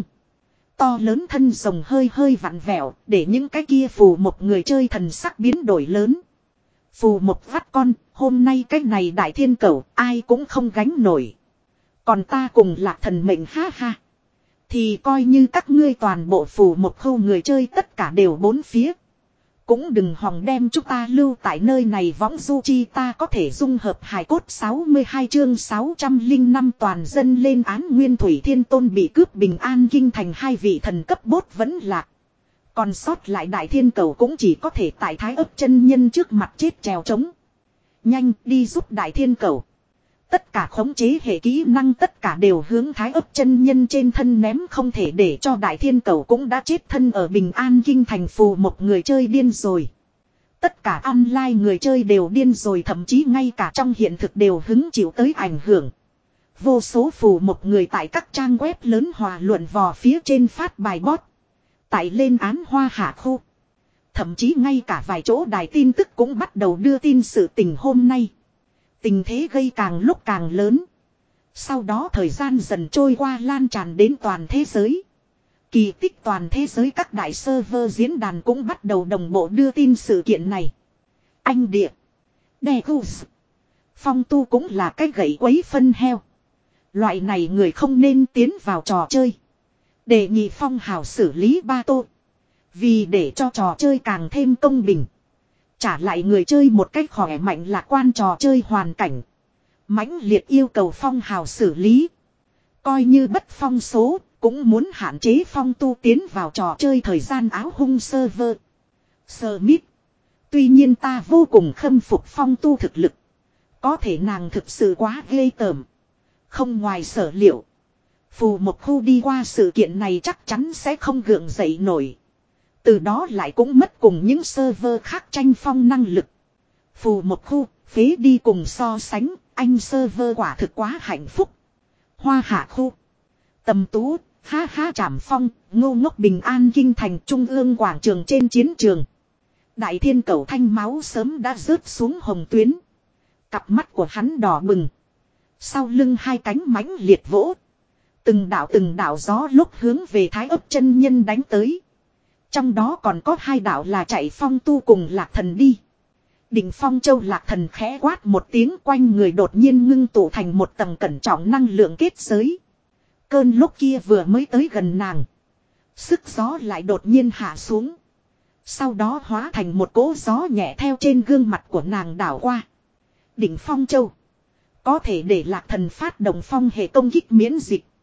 To lớn thân rồng hơi hơi vặn vẹo. Để những cái kia phù một người chơi thần sắc biến đổi lớn. Phù một vắt con. Hôm nay cái này đại thiên cẩu ai cũng không gánh nổi. Còn ta cùng lạc thần mệnh ha ha. Thì coi như các ngươi toàn bộ phù một khâu người chơi tất cả đều bốn phía. Cũng đừng hòng đem chúng ta lưu tại nơi này võng du chi ta có thể dung hợp hài cốt sáu mươi hai chương sáu trăm lẻ năm toàn dân lên án Nguyên Thủy Thiên Tôn bị cướp bình an kinh thành hai vị thần cấp bốt vẫn lạc. Còn sót lại đại thiên cầu cũng chỉ có thể tại thái ấp chân nhân trước mặt chết trèo trống. Nhanh đi giúp đại thiên cầu. Tất cả khống chế hệ kỹ năng tất cả đều hướng thái ấp chân nhân trên thân ném không thể để cho đại thiên cầu cũng đã chết thân ở bình an kinh thành phù một người chơi điên rồi. Tất cả online người chơi đều điên rồi thậm chí ngay cả trong hiện thực đều hứng chịu tới ảnh hưởng. Vô số phù một người tại các trang web lớn hòa luận vò phía trên phát bài bot. Tại lên án hoa hạ khu. Thậm chí ngay cả vài chỗ đài tin tức cũng bắt đầu đưa tin sự tình hôm nay. Tình thế gây càng lúc càng lớn. Sau đó thời gian dần trôi qua lan tràn đến toàn thế giới. Kỳ tích toàn thế giới các đại server diễn đàn cũng bắt đầu đồng bộ đưa tin sự kiện này. Anh địa. Degus. Phong Tu cũng là cái gậy quấy phân heo. Loại này người không nên tiến vào trò chơi. Đề nghị Phong hào xử lý ba tô. Vì để cho trò chơi càng thêm công bình. Trả lại người chơi một cách khỏe mạnh lạc quan trò chơi hoàn cảnh. Mãnh liệt yêu cầu Phong hào xử lý. Coi như bất phong số, cũng muốn hạn chế Phong Tu tiến vào trò chơi thời gian áo hung server. Smith. Tuy nhiên ta vô cùng khâm phục Phong Tu thực lực. Có thể nàng thực sự quá ghê tởm. Không ngoài sở liệu. Phù một khu đi qua sự kiện này chắc chắn sẽ không gượng dậy nổi. Từ đó lại cũng mất cùng những server khác tranh phong năng lực. Phù một khu, phế đi cùng so sánh, anh server quả thực quá hạnh phúc. Hoa hạ khu. Tầm tú, ha ha trảm phong, ngô ngốc bình an kinh thành trung ương quảng trường trên chiến trường. Đại thiên cầu thanh máu sớm đã rớt xuống hồng tuyến. Cặp mắt của hắn đỏ bừng. Sau lưng hai cánh mãnh liệt vỗ. Từng đạo từng đạo gió lúc hướng về thái ấp chân nhân đánh tới. Trong đó còn có hai đạo là chạy Phong Tu cùng lạc thần đi. Đỉnh Phong Châu lạc thần khẽ quát một tiếng quanh người đột nhiên ngưng tụ thành một tầng cẩn trọng năng lượng kết giới. Cơn lúc kia vừa mới tới gần nàng. Sức gió lại đột nhiên hạ xuống. Sau đó hóa thành một cỗ gió nhẹ theo trên gương mặt của nàng đảo qua. Đỉnh Phong Châu. Có thể để lạc thần phát động phong hệ công kích miễn dịch.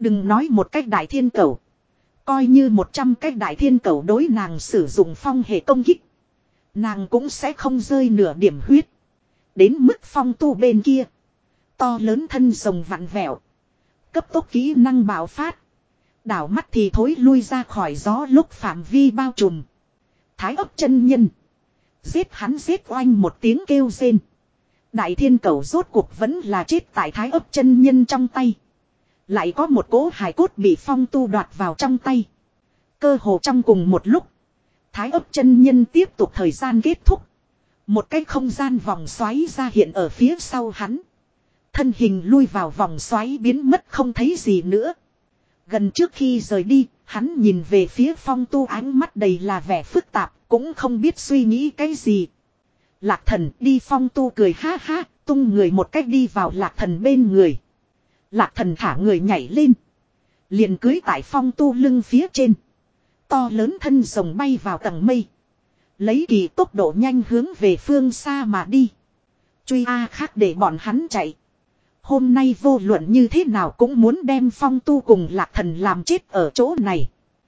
Đừng nói một cách đại thiên cẩu. Coi như một trăm cách đại thiên cẩu đối nàng sử dụng phong hệ công kích. Nàng cũng sẽ không rơi nửa điểm huyết. Đến mức phong tu bên kia. To lớn thân rồng vặn vẹo. Cấp tốc kỹ năng bạo phát. Đảo mắt thì thối lui ra khỏi gió lúc phạm vi bao trùm. Thái ấp chân nhân. Giết hắn giết oanh một tiếng kêu rên. Đại thiên cẩu rốt cuộc vẫn là chết tại thái ấp chân nhân trong tay. Lại có một cỗ hài cốt bị phong tu đoạt vào trong tay. Cơ hồ trong cùng một lúc. Thái ấp chân nhân tiếp tục thời gian kết thúc. Một cái không gian vòng xoáy ra hiện ở phía sau hắn. Thân hình lui vào vòng xoáy biến mất không thấy gì nữa. Gần trước khi rời đi, hắn nhìn về phía phong tu ánh mắt đầy là vẻ phức tạp, cũng không biết suy nghĩ cái gì. Lạc thần đi, phong tu cười ha ha, tung người một cách đi vào lạc thần bên người. Lạc thần thả người nhảy lên. Liền cưới tại phong tu lưng phía trên. To lớn thân rồng bay vào tầng mây. Lấy kỳ tốc độ nhanh hướng về phương xa mà đi. Truy A khác để bọn hắn chạy. Hôm nay vô luận như thế nào cũng muốn đem phong tu cùng lạc thần làm chết ở chỗ này.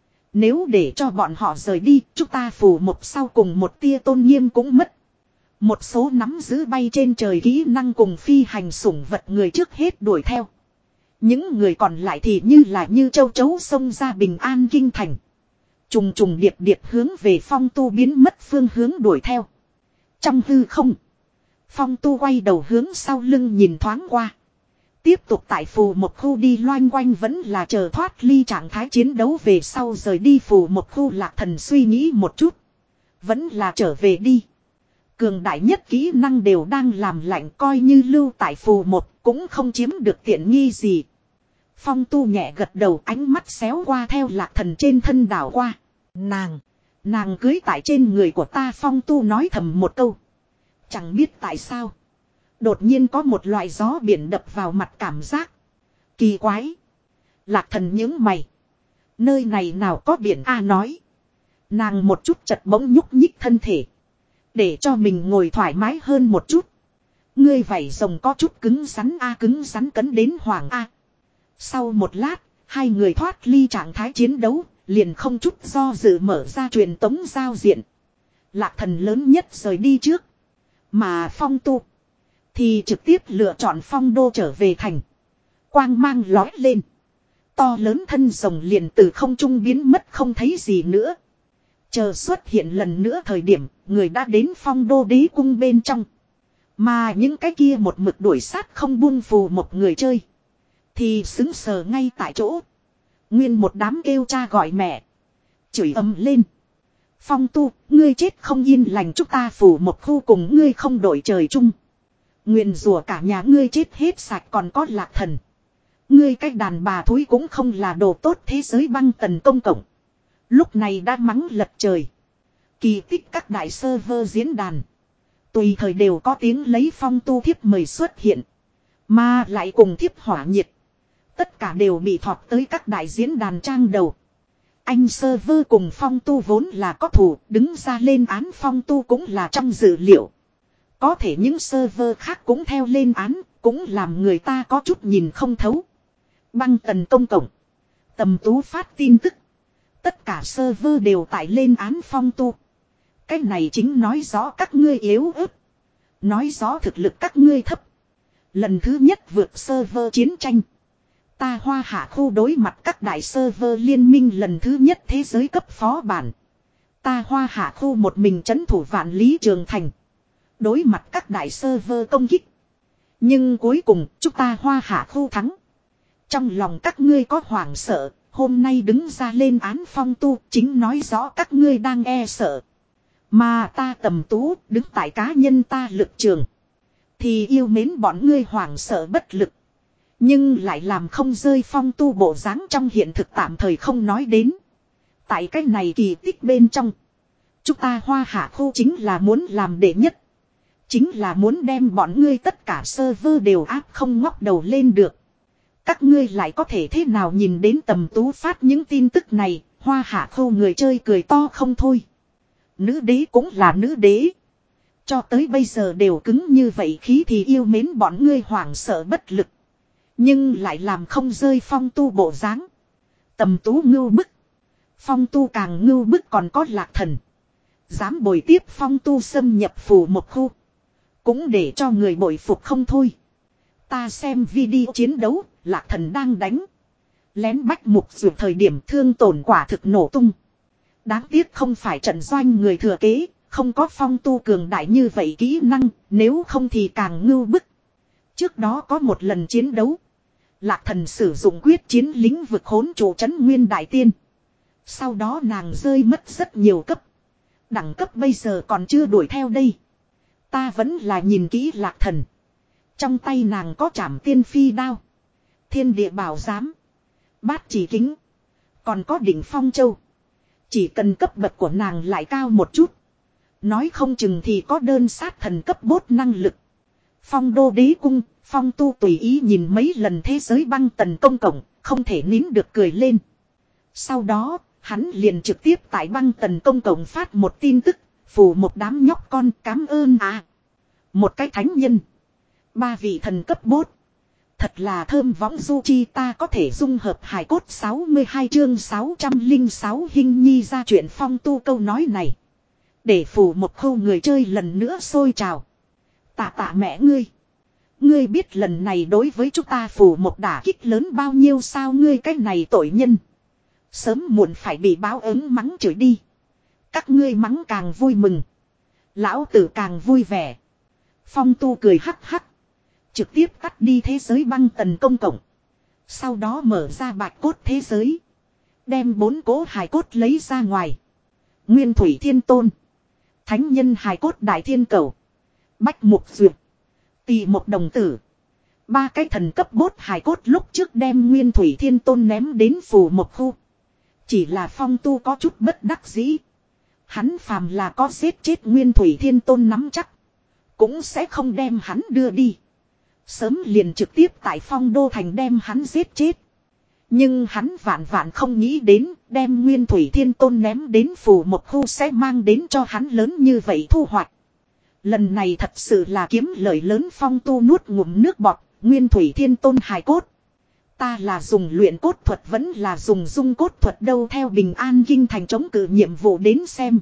Nếu để cho bọn họ rời đi, chúng ta phù một sau cùng một tia tôn nghiêm cũng mất. Một số nắm giữ bay trên trời kỹ năng cùng phi hành sủng vật người trước hết đuổi theo. Những người còn lại thì như là như châu chấu xông ra bình an kinh thành. Trùng trùng điệp điệp hướng về phong tu biến mất phương hướng đuổi theo. Trong hư không, phong tu quay đầu hướng sau lưng nhìn thoáng qua. Tiếp tục tại phù một khu đi loanh quanh vẫn là chờ thoát ly trạng thái chiến đấu về sau rời đi phù một khu. Lạc thần suy nghĩ một chút. Vẫn là trở về đi. Cường đại nhất kỹ năng đều đang làm lạnh, coi như lưu tại phù một cũng không chiếm được tiện nghi gì. Phong tu nhẹ gật đầu, ánh mắt xéo qua theo lạc thần trên thân đảo qua. Nàng, nàng cưới tại trên người của ta, phong tu nói thầm một câu. Chẳng biết tại sao. Đột nhiên có một loại gió biển đập vào mặt cảm giác. Kỳ quái. Lạc thần nhướng mày. Nơi này nào có biển A nói. Nàng một chút chật bỗng nhúc nhích thân thể. Để cho mình ngồi thoải mái hơn một chút. Ngươi vảy rồng có chút cứng rắn A, cứng rắn cấn đến hoàng A. Sau một lát, hai người thoát ly trạng thái chiến đấu, liền không chút do dự mở ra truyền tống giao diện. Lạc thần lớn nhất rời đi trước. Mà phong tu thì trực tiếp lựa chọn phong đô trở về thành. Quang mang lói lên. To lớn thân rồng liền từ không trung biến mất không thấy gì nữa. Chờ xuất hiện lần nữa thời điểm, người đã đến phong đô đế cung bên trong. Mà những cái kia một mực đuổi sát không buông phù một người chơi. Thì xứng sờ ngay tại chỗ. Nguyên một đám kêu cha gọi mẹ. Chửi ầm lên. Phong tu, ngươi chết không yên lành, chúng ta phủ một khu cùng ngươi không đổi trời chung. Nguyền rủa cả nhà ngươi chết hết sạch, còn có lạc thần. Ngươi cái đàn bà thúi cũng không là đồ tốt. Thế giới băng tần công cộng. Lúc này đã mắng lật trời. Kỳ tích các đại server diễn đàn. Tùy thời đều có tiếng lấy phong tu thiếp mời xuất hiện. Mà lại cùng thiếp hỏa nhiệt. Tất cả đều bị thọt tới các đại diễn đàn trang đầu. Anh server cùng phong tu vốn là có thù, đứng ra lên án phong tu cũng là trong dự liệu. Có thể những server khác cũng theo lên án, cũng làm người ta có chút nhìn không thấu. Băng tần công cộng. Tầm tú phát tin tức. Tất cả server đều tại lên án phong tu. Cái này chính nói rõ các ngươi yếu ớt. Nói rõ thực lực các ngươi thấp. Lần thứ nhất vượt server chiến tranh. Ta hoa hạ khu đối mặt các đại server liên minh lần thứ nhất thế giới cấp phó bản. Ta hoa hạ khu một mình trấn thủ vạn lý trường thành. Đối mặt các đại server công kích. Nhưng cuối cùng chúng ta hoa hạ khu thắng. Trong lòng các ngươi có hoảng sợ. Hôm nay đứng ra lên án phong tu chính nói rõ các ngươi đang e sợ. Mà ta tầm tú đứng tại cá nhân ta lực trường. Thì yêu mến bọn ngươi hoảng sợ bất lực. Nhưng lại làm không rơi phong tu bộ dáng trong hiện thực tạm thời không nói đến. Tại cái này kỳ tích bên trong. Chúng ta hoa hạ khu chính là muốn làm đệ nhất. Chính là muốn đem bọn ngươi tất cả server đều áp không ngóc đầu lên được. Các ngươi lại có thể thế nào nhìn đến tầm tú phát những tin tức này. Hoa hạ khu người chơi cười to không thôi. Nữ đế cũng là nữ đế. Cho tới bây giờ đều cứng như vậy khí thì yêu mến bọn ngươi hoảng sợ bất lực. Nhưng lại làm không rơi Phong Tu bộ dáng. Tầm tú ngưu bức. Phong Tu càng ngưu bức còn có Lạc Thần. Dám bồi tiếp Phong Tu xâm nhập phù một khu. Cũng để cho người bội phục không thôi. Ta xem video chiến đấu, Lạc Thần đang đánh. Lén bách mục dù thời điểm thương tổn quả thực nổ tung. Đáng tiếc không phải trận doanh người thừa kế, không có Phong Tu cường đại như vậy kỹ năng, nếu không thì càng ngưu bức. Trước đó có một lần chiến đấu. Lạc Thần sử dụng quyết chiến lĩnh vực hỗn trụ trấn nguyên đại tiên. Sau đó nàng rơi mất rất nhiều cấp. Đẳng cấp bây giờ còn chưa đuổi theo đây. Ta vẫn là nhìn kỹ Lạc Thần. Trong tay nàng có trảm tiên phi đao. Thiên địa bảo giám. Bát chỉ kính. Còn có đỉnh phong châu. Chỉ cần cấp bậc của nàng lại cao một chút. Nói không chừng thì có đơn sát thần cấp bốt năng lực. Phong đô đế cung, Phong Tu tùy ý nhìn mấy lần thế giới băng tần công cộng, không thể nín được cười lên. Sau đó, hắn liền trực tiếp tại băng tần công cộng phát một tin tức, phủ một đám nhóc con cảm ơn à. Một cái thánh nhân. Ba vị thần cấp bốt. Thật là thơm võng du chi ta có thể dung hợp hài cốt sáu mươi hai chương sáu trăm lẻ sáu hình nhi ra chuyện Phong Tu câu nói này. Để phủ một khâu người chơi lần nữa sôi trào. Tạ tạ mẹ ngươi. Ngươi biết lần này đối với chúng ta phủ một đả kích lớn bao nhiêu sao ngươi cái này tội nhân. Sớm muộn phải bị báo ứng mắng chửi đi. Các ngươi mắng càng vui mừng. Lão tử càng vui vẻ. Phong Tu cười hắc hắc. Trực tiếp cắt đi thế giới băng tần công cộng. Sau đó mở ra bạch cốt thế giới. Đem bốn cố hài cốt lấy ra ngoài. Nguyên Thủy Thiên Tôn. Thánh nhân hài cốt Đại Thiên Cầu. Bách Mục Duyệt. Tỳ một đồng tử. Ba cái thần cấp bốt hài cốt lúc trước đem Nguyên Thủy Thiên Tôn ném đến phù một khu. Chỉ là Phong Tu có chút bất đắc dĩ. Hắn phàm là có giết chết Nguyên Thủy Thiên Tôn nắm chắc. Cũng sẽ không đem hắn đưa đi. Sớm liền trực tiếp tại Phong Đô Thành đem hắn giết chết. Nhưng hắn vạn vạn không nghĩ đến đem Nguyên Thủy Thiên Tôn ném đến phù một khu sẽ mang đến cho hắn lớn như vậy thu hoạch. Lần này thật sự là kiếm lợi lớn. Phong Tu nuốt ngụm nước bọt. Nguyên Thủy Thiên Tôn hài cốt. Ta là dùng luyện cốt thuật vẫn là dùng dung cốt thuật đâu theo Bình An Kinh Thành chống cự nhiệm vụ đến xem.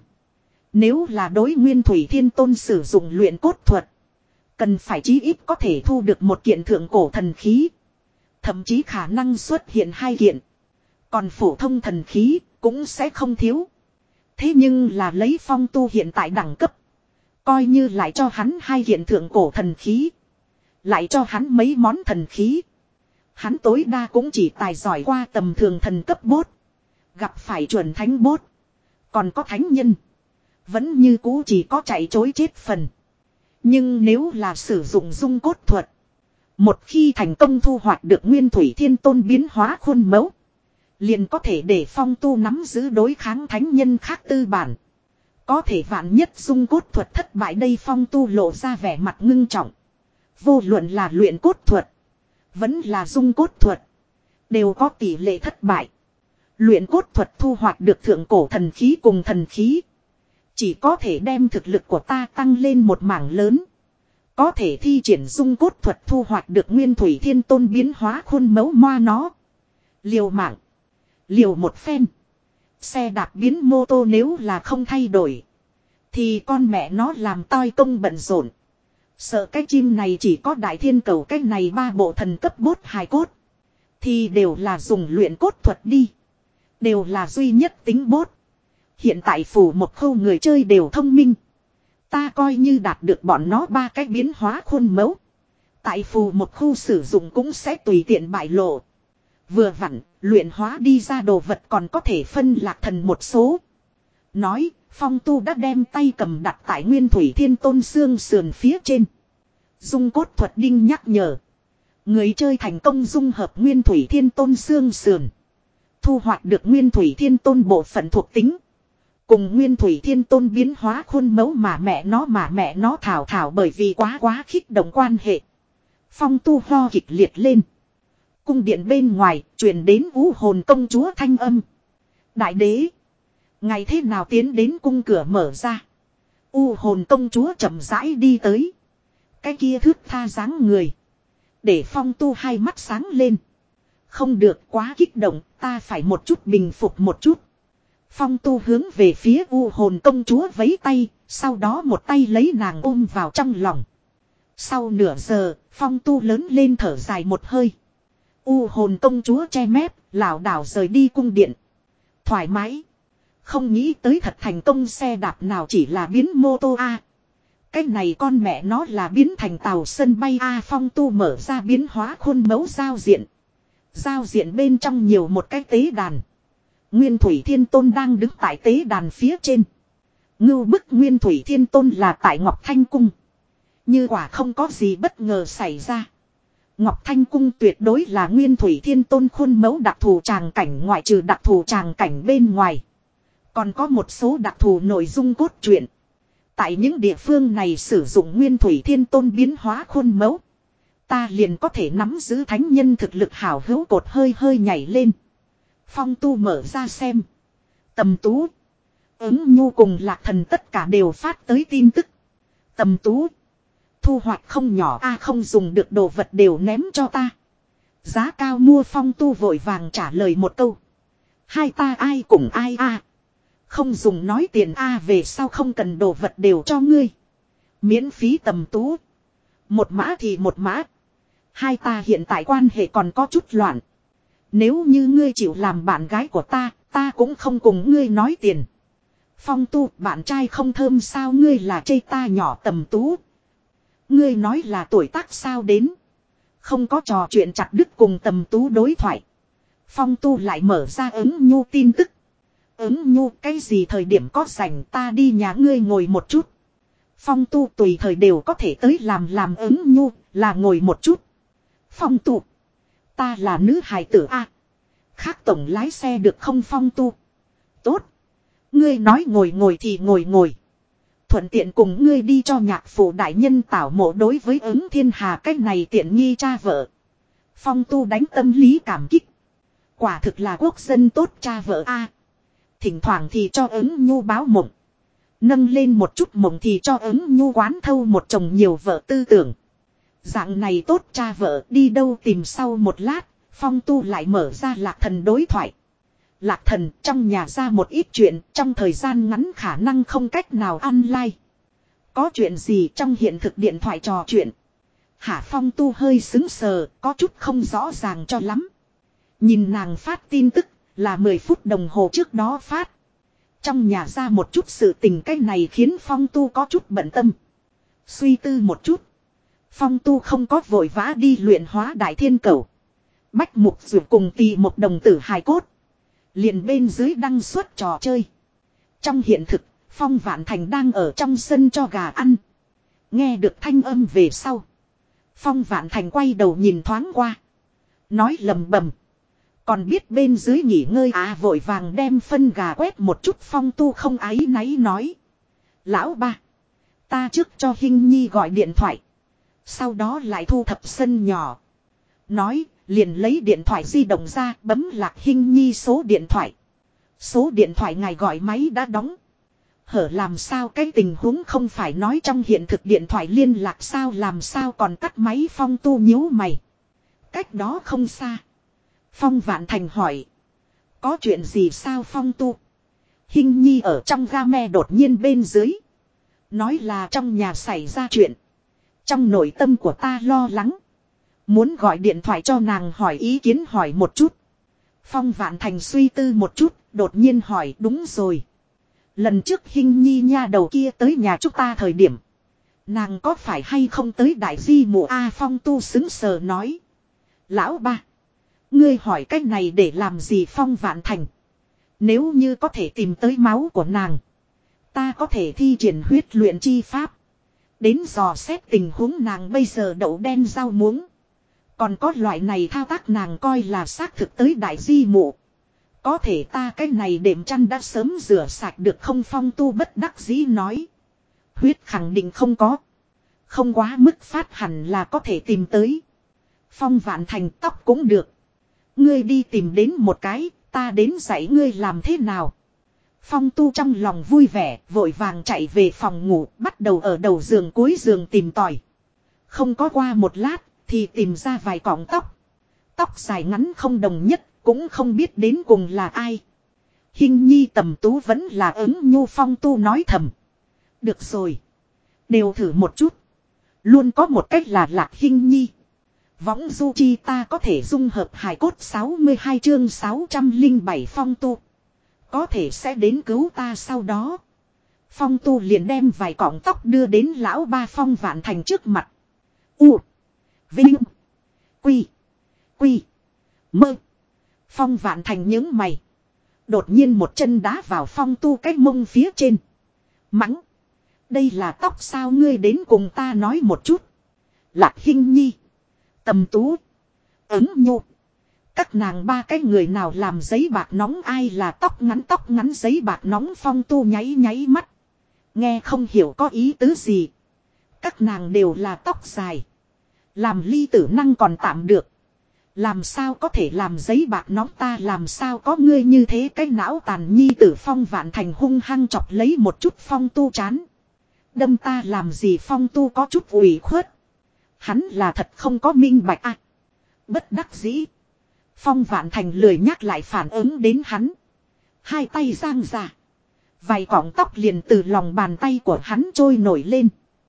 Nếu là đối Nguyên Thủy Thiên Tôn sử dụng luyện cốt thuật. Cần phải chí ít có thể thu được một kiện thượng cổ thần khí. Thậm chí khả năng xuất hiện hai kiện. Còn phổ thông thần khí cũng sẽ không thiếu. Thế nhưng là lấy Phong Tu hiện tại đẳng cấp. Coi như lại cho hắn hai kiện thượng cổ thần khí. Lại cho hắn mấy món thần khí. Hắn tối đa cũng chỉ tài giỏi qua tầm thường thần cấp bốt. Gặp phải chuẩn thánh bốt. Còn có thánh nhân. Vẫn như cũ chỉ có chạy chối chết phần. Nhưng nếu là sử dụng dung cốt thuật. Một khi thành công thu hoạch được Nguyên Thủy Thiên Tôn biến hóa khuôn mẫu. Liền có thể để Phong Tu nắm giữ đối kháng thánh nhân khác tư bản. Có thể vạn nhất dung cốt thuật thất bại đây Phong Tu lộ ra vẻ mặt ngưng trọng. Vô luận là luyện cốt thuật. Vẫn là dung cốt thuật. Đều có tỷ lệ thất bại. Luyện cốt thuật thu hoạch được thượng cổ thần khí cùng thần khí. Chỉ có thể đem thực lực của ta tăng lên một mảng lớn. Có thể thi triển dung cốt thuật thu hoạch được Nguyên Thủy Thiên Tôn biến hóa khuôn mẫu moa nó. Liều mạng. Liều một phen. Xe đạp biến mô tô nếu là không thay đổi. Thì con mẹ nó làm toi công bận rộn. Sợ cái chim này chỉ có Đại Thiên Cầu cái này ba bộ thần cấp bốt hài cốt. Thì đều là dùng luyện cốt thuật đi. Đều là duy nhất tính bốt. Hiện tại phủ một khâu người chơi đều thông minh. Ta coi như đạt được bọn nó ba cái biến hóa khuôn mẫu. Tại phù một khu sử dụng cũng sẽ tùy tiện bại lộ. Vừa vặn, luyện hóa đi ra đồ vật còn có thể phân Lạc Thần một số. Nói, Phong Tu đã đem tay cầm đặt tại Nguyên Thủy Thiên Tôn xương sườn phía trên. Dung cốt thuật đinh nhắc nhở. Người chơi thành công dung hợp Nguyên Thủy Thiên Tôn xương sườn. Thu hoạch được Nguyên Thủy Thiên Tôn bộ phận thuộc tính. Cùng Nguyên Thủy Thiên Tôn biến hóa khuôn mẫu mà mẹ nó mà mẹ nó thảo thảo bởi vì quá quá khích động quan hệ. Phong Tu ho kịch liệt lên. Cung điện bên ngoài truyền đến U Hồn công chúa thanh âm. Đại đế. Ngày thế nào tiến đến cung cửa mở ra. U Hồn công chúa chậm rãi đi tới. Cái kia thước tha dáng người. Để Phong Tu hai mắt sáng lên. Không được, quá kích động, ta phải một chút bình phục một chút. Phong Tu hướng về phía U Hồn công chúa vẫy tay, sau đó một tay lấy nàng ôm vào trong lòng. Sau nửa giờ, Phong Tu lớn lên thở dài một hơi. U Hồn công chúa che mép, lảo đảo rời đi cung điện. Thoải mái. Không nghĩ tới thật thành công, xe đạp nào chỉ là biến mô tô A. Cái này con mẹ nó là biến thành tàu sân bay A. Phong Tu mở ra biến hóa khuôn mẫu giao diện. Giao diện bên trong nhiều một cái tế đàn. Nguyên Thủy Thiên Tôn đang đứng tại tế đàn phía trên. Ngưu bức Nguyên Thủy Thiên Tôn là tại Ngọc Thanh Cung. Như quả không có gì bất ngờ xảy ra. Ngọc Thanh Cung tuyệt đối là Nguyên Thủy Thiên Tôn khuôn mẫu đặc thù tràng cảnh, ngoại trừ đặc thù tràng cảnh bên ngoài. Còn có một số đặc thù nội dung cốt truyện. Tại những địa phương này sử dụng Nguyên Thủy Thiên Tôn biến hóa khuôn mẫu. Ta liền có thể nắm giữ thánh nhân thực lực hảo hữu, cột hơi hơi nhảy lên. Phong Tu mở ra xem. Tầm Tú, Ứng Nhu cùng Lạc Thần tất cả đều phát tới tin tức. Tầm Tú, thu hoạch không nhỏ a, không dùng được đồ vật đều ném cho ta. Giá cao mua. Phong Tu vội vàng trả lời một câu. Hai ta ai cùng ai a. Không dùng nói tiền a, về sau không cần đồ vật đều cho ngươi. Miễn phí. Tầm Tú, một mã thì một mã. Hai ta hiện tại quan hệ còn có chút loạn. Nếu như ngươi chịu làm bạn gái của ta, ta cũng không cùng ngươi nói tiền. Phong Tu, bạn trai không thơm sao, ngươi là chê ta nhỏ. Tầm Tú, ngươi nói là tuổi tác sao đến. Không có trò chuyện chặt đứt cùng Tầm Tú đối thoại. Phong Tu lại mở ra Ứng Nhu tin tức. Ứng Nhu, cái gì thời điểm có rảnh ta đi nhà ngươi ngồi một chút. Phong Tu tùy thời đều có thể tới làm làm Ứng Nhu, là ngồi một chút. Phong Tu, ta là nữ hài tử a. Khác tổng lái xe được không? Phong Tu, tốt. Ngươi nói ngồi ngồi thì ngồi ngồi. Thuận tiện cùng ngươi đi cho nhạc phụ đại nhân tảo mộ. Đối với Ứng Thiên Hà cách này tiện nghi cha vợ, Phong Tu đánh tâm lý cảm kích. Quả thực là quốc dân tốt cha vợ a. Thỉnh thoảng thì cho Ứng Nhu báo mộng. Nâng lên một chút mộng thì cho Ứng Nhu quán thâu một chồng nhiều vợ tư tưởng. Dạng này tốt cha vợ đi đâu tìm. Sau một lát, Phong Tu lại mở ra Lạc Thần đối thoại. Lạc Thần, trong nhà ra một ít chuyện, trong thời gian ngắn khả năng không cách nào online. Có chuyện gì? Trong hiện thực điện thoại trò chuyện. Hả? Phong Tu hơi sững sờ, có chút không rõ ràng cho lắm. Nhìn nàng phát tin tức, là mười phút đồng hồ trước đó phát. Trong nhà ra một chút sự tình, cái này khiến Phong Tu có chút bận tâm. Suy tư một chút, Phong Tu không có vội vã đi luyện hóa Đại Thiên Cẩu. Bách Mục Dược cùng Tỳ một đồng tử hài cốt liền bên dưới đăng xuất trò chơi. Trong hiện thực, Phong Vạn Thành đang ở trong sân cho gà ăn. Nghe được thanh âm về sau, Phong Vạn Thành quay đầu nhìn thoáng qua, nói lầm bầm. Còn biết bên dưới nghỉ ngơi à? Vội vàng đem phân gà quét một chút. Phong Tu không áy náy nói. Lão ba, ta trước cho Hinh Nhi gọi điện thoại, sau đó lại thu thập sân nhỏ. Nói, liền lấy điện thoại di động ra, bấm Lạc Hinh Nhi số điện thoại. Số điện thoại ngài gọi máy đã đóng. Hở? Làm sao cái tình huống, không phải nói trong hiện thực điện thoại liên lạc sao, làm sao còn cắt máy? Phong Tu nhíu mày. Cách đó không xa, Phong Vạn Thành hỏi. Có chuyện gì sao? Phong Tu, Hinh Nhi ở trong game đột nhiên bên dưới nói là trong nhà xảy ra chuyện. Trong nội tâm của ta lo lắng, muốn gọi điện thoại cho nàng hỏi ý kiến, hỏi một chút. Phong Vạn Thành suy tư một chút, đột nhiên hỏi. Đúng rồi, lần trước Hinh Nhi nha đầu kia tới nhà chúng ta thời điểm, nàng có phải hay không tới Đại Di Mụ a? Phong Tu xứng sờ nói. Lão ba, ngươi hỏi cách này để làm gì? Phong Vạn Thành, nếu như có thể tìm tới máu của nàng, ta có thể thi triển huyết luyện chi pháp, đến dò xét tình huống nàng bây giờ đậu đen rau muống. Còn có loại này thao tác nàng coi là xác thực tới Đại Di Mụ. Có thể ta cái này đệm chăn đã sớm rửa sạch được không? Phong Tu bất đắc dĩ nói. Huyết khẳng định không có, không quá mức phát hẳn là có thể tìm tới. Phong Vạn Thành, tóc cũng được. Ngươi đi tìm đến một cái, ta đến dạy ngươi làm thế nào. Phong Tu trong lòng vui vẻ, vội vàng chạy về phòng ngủ, bắt đầu ở đầu giường cuối giường tìm tòi. Không có qua một lát, thì tìm ra vài cọng tóc. Tóc dài ngắn không đồng nhất, cũng không biết đến cùng là ai. Hình nhi Tầm Tú vẫn là ứng nhu Phong Tu nói thầm. Được rồi. Đều thử một chút. Luôn có một cách là Lạc Hình nhi. Võng du chi ta có thể dung hợp hài cốt sáu mươi hai chương sáu trăm lẻ bảy Phong Tu. Có thể sẽ đến cứu ta sau đó. Phong Tu liền đem vài cọng tóc đưa đến lão ba Phong Vạn Thành trước mặt. U. Vinh. Quy. Quy. Mơ. Phong Vạn Thành nhướng mày. Đột nhiên một chân đá vào Phong Tu cái mông phía trên. Mắng. Đây là tóc sao, ngươi đến cùng ta nói một chút. Lạc Hình nhi. Tầm Tú. Ứng nhu. Các nàng ba cái người nào làm giấy bạc nóng, ai là tóc ngắn tóc ngắn giấy bạc nóng. Phong Tu nháy nháy mắt. Nghe không hiểu có ý tứ gì. Các nàng đều là tóc dài. Làm ly tử năng còn tạm được. Làm sao có thể làm giấy bạc nóng, ta làm sao có ngươi như thế cái não tàn nhi tử. Phong Vạn Thành hung hăng chọc lấy một chút Phong Tu chán. Đâm ta làm gì? Phong Tu có chút ủy khuất. Hắn là thật không có minh bạch à. Bất đắc dĩ. Phong Vạn Thành lười nhắc lại phản ứng đến hắn. Hai tay giang ra. Vài cọng tóc liền từ lòng bàn tay của hắn trôi nổi lên.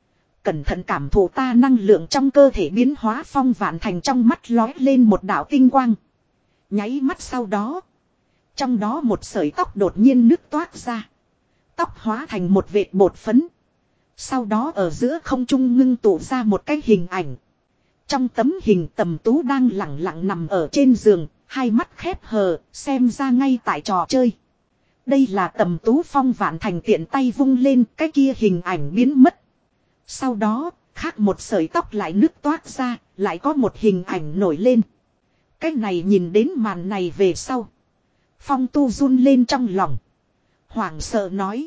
Cẩn thận cảm thụ ta năng lượng trong cơ thể biến hóa. Phong Vạn Thành trong mắt lói lên một đạo tinh quang. Nháy mắt sau đó. Trong đó một sợi tóc đột nhiên nứt toát ra. Tóc hóa thành một vệt bột phấn. Sau đó ở giữa không trung ngưng tụ ra một cái hình ảnh. Trong tấm hình Tầm Tú đang lặng lặng nằm ở trên giường. Hai mắt khép hờ, xem ra ngay tại trò chơi. Đây là Tầm Tú. Phong Vạn Thành tiện tay vung lên, cái kia hình ảnh biến mất. Sau đó, khác một sợi tóc lại nứt toát ra, lại có một hình ảnh nổi lên. Cái này nhìn đến màn này về sau. Phong Tu run lên trong lòng. Hoảng sợ nói.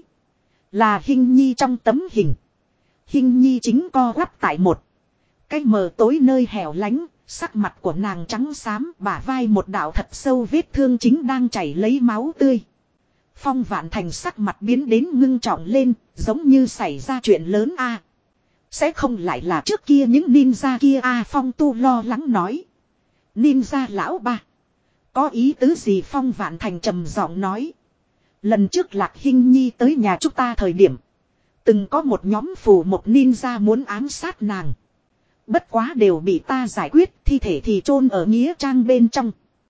Là Hình nhi trong tấm hình. Hình nhi chính co quắp tại một cái mờ tối nơi hẻo lánh. Sắc mặt của nàng trắng xám, bả vai một đạo thật sâu vết thương chính đang chảy lấy máu tươi. Phong Vạn Thành sắc mặt biến đến ngưng trọng lên, giống như xảy ra chuyện lớn a. Sẽ không lại là trước kia những ninja kia a. Phong Tu lo lắng nói. Ninja lão ba. Có ý tứ gì? Phong Vạn Thành trầm giọng nói. Lần trước Lạc Hình nhi tới nhà chúng ta thời điểm. Từng có một nhóm phù một ninja muốn ám sát nàng. Bất quá đều bị ta giải quyết, thi thể thì chôn ở nghĩa trang bên trong.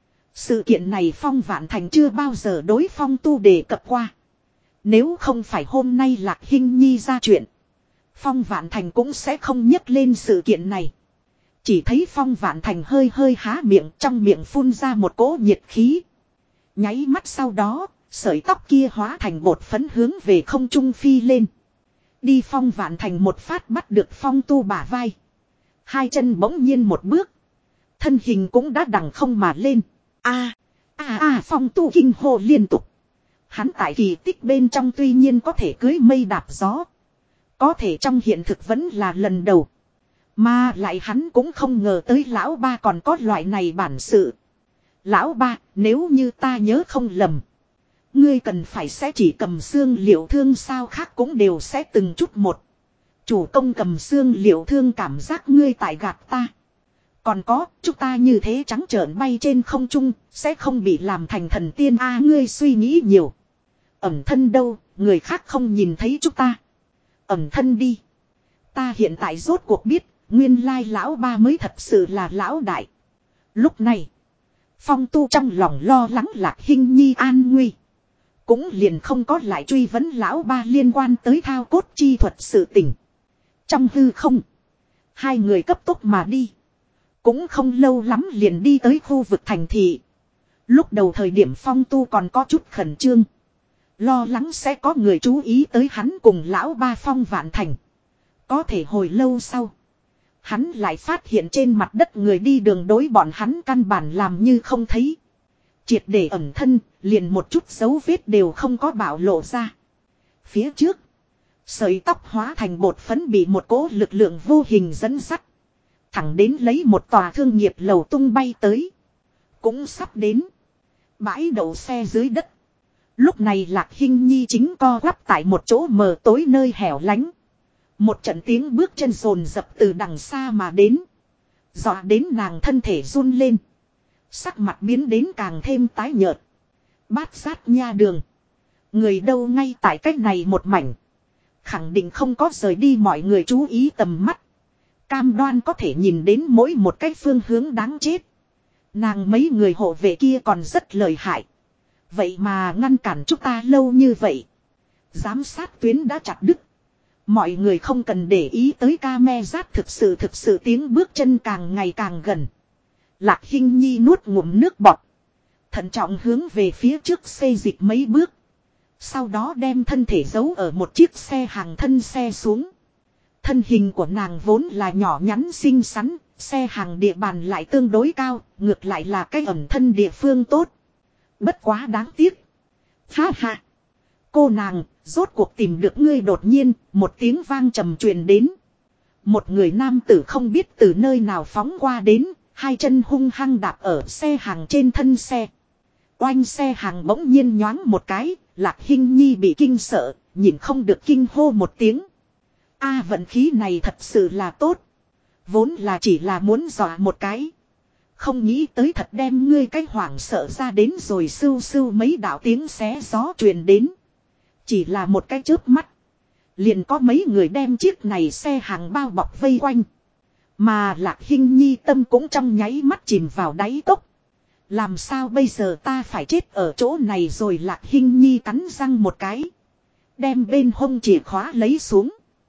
Sự kiện này Phong Vạn Thành chưa bao giờ đối Phong Tu đề cập qua. Nếu không phải hôm nay Lạc Hình nhi ra chuyện, Phong Vạn Thành cũng sẽ không nhắc lên sự kiện này. Chỉ thấy Phong Vạn Thành hơi hơi há miệng, trong miệng phun ra một cỗ nhiệt khí. Nháy mắt sau đó, sợi tóc kia hóa thành bột phấn hướng về không trung phi lên. Đi. Phong Vạn Thành một phát bắt được Phong Tu bả vai. Hai chân bỗng nhiên một bước. Thân hình cũng đã đằng không mà lên. A a a Phong Tu kinh hô liên tục. Hắn tại kỳ tích bên trong tuy nhiên có thể cưới mây đạp gió. Có thể trong hiện thực vẫn là lần đầu. Mà lại hắn cũng không ngờ tới lão ba còn có loại này bản sự. Lão ba, nếu như ta nhớ không lầm. Ngươi cần phải sẽ chỉ cầm xương liệu thương sao, khác cũng đều sẽ từng chút một. Chủ công cầm xương liệu thương, cảm giác ngươi tại gạt ta. Còn có, chúng ta như thế trắng trợn bay trên không trung, sẽ không bị làm thành thần tiên a. Ngươi suy nghĩ nhiều. Ẩn thân đâu, người khác không nhìn thấy chúng ta. Ẩn thân đi. Ta hiện tại rốt cuộc biết, nguyên lai lão ba mới thật sự là lão đại. Lúc này, Phong Tu trong lòng lo lắng Lạc Hình nhi an nguy. Cũng liền không có lại truy vấn lão ba liên quan tới thao cốt chi thuật sự tình. Trong hư không, hai người cấp tốc mà đi. Cũng không lâu lắm liền đi tới khu vực thành thị. Lúc đầu thời điểm Phong Tu còn có chút khẩn trương. Lo lắng sẽ có người chú ý tới hắn cùng lão ba Phong Vạn Thành. Có thể hồi lâu sau, hắn lại phát hiện trên mặt đất người đi đường đối bọn hắn căn bản làm như không thấy. Triệt để ẩn thân, liền một chút dấu vết đều không có bạo lộ ra. Phía trước, sợi tóc hóa thành bột phấn bị một cỗ lực lượng vô hình dẫn dắt. Thẳng đến lấy một tòa thương nghiệp lầu tung bay tới. Cũng sắp đến. Bãi đậu xe dưới đất. Lúc này Lạc Hình nhi chính co quắp tại một chỗ mờ tối nơi hẻo lánh. Một trận tiếng bước chân rồn rập từ đằng xa mà đến. Dọa đến nàng thân thể run lên. Sắc mặt biến đến càng thêm tái nhợt. Bát sát nha đường. Người đâu ngay tại cách này một mảnh. Khẳng định không có rời đi mọi người chú ý tầm mắt. Cam đoan có thể nhìn đến mỗi một cái phương hướng đáng chết. Nàng mấy người hộ vệ kia còn rất lợi hại. Vậy mà ngăn cản chúng ta lâu như vậy. Giám sát tuyến đã chặt đứt. Mọi người không cần để ý tới ca me rát thực sự thực sự tiếng bước chân càng ngày càng gần. Lạc Hinh Nhi nuốt ngụm nước bọt. Thận trọng hướng về phía trước xê dịch mấy bước. Sau đó đem thân thể giấu ở một chiếc xe hàng thân xe xuống. Thân hình của nàng vốn là nhỏ nhắn xinh xắn, xe hàng địa bàn lại tương đối cao, ngược lại là cái ẩn thân địa phương tốt. Bất quá đáng tiếc. Ha ha. Cô nàng, rốt cuộc tìm được ngươi đột nhiên, một tiếng vang trầm truyền đến. Một người nam tử không biết từ nơi nào phóng qua đến, hai chân hung hăng đạp ở xe hàng trên thân xe. Oanh xe hàng bỗng nhiên nhoáng một cái, Lạc Hinh Nhi bị kinh sợ, nhìn không được kinh hô một tiếng. A vận khí này thật sự là tốt. Vốn là chỉ là muốn dọa một cái. Không nghĩ tới thật đem ngươi cái hoảng sợ ra đến rồi sưu sưu mấy đạo tiếng xé gió truyền đến. Chỉ là một cái chớp mắt. Liền có mấy người đem chiếc này xe hàng bao bọc vây quanh. Mà Lạc Hinh Nhi tâm cũng trong nháy mắt chìm vào đáy cốc. Làm sao bây giờ ta phải chết ở chỗ này rồi Lạc Hinh Nhi cắn răng một cái. Đem bên hông chìa khóa lấy xuống.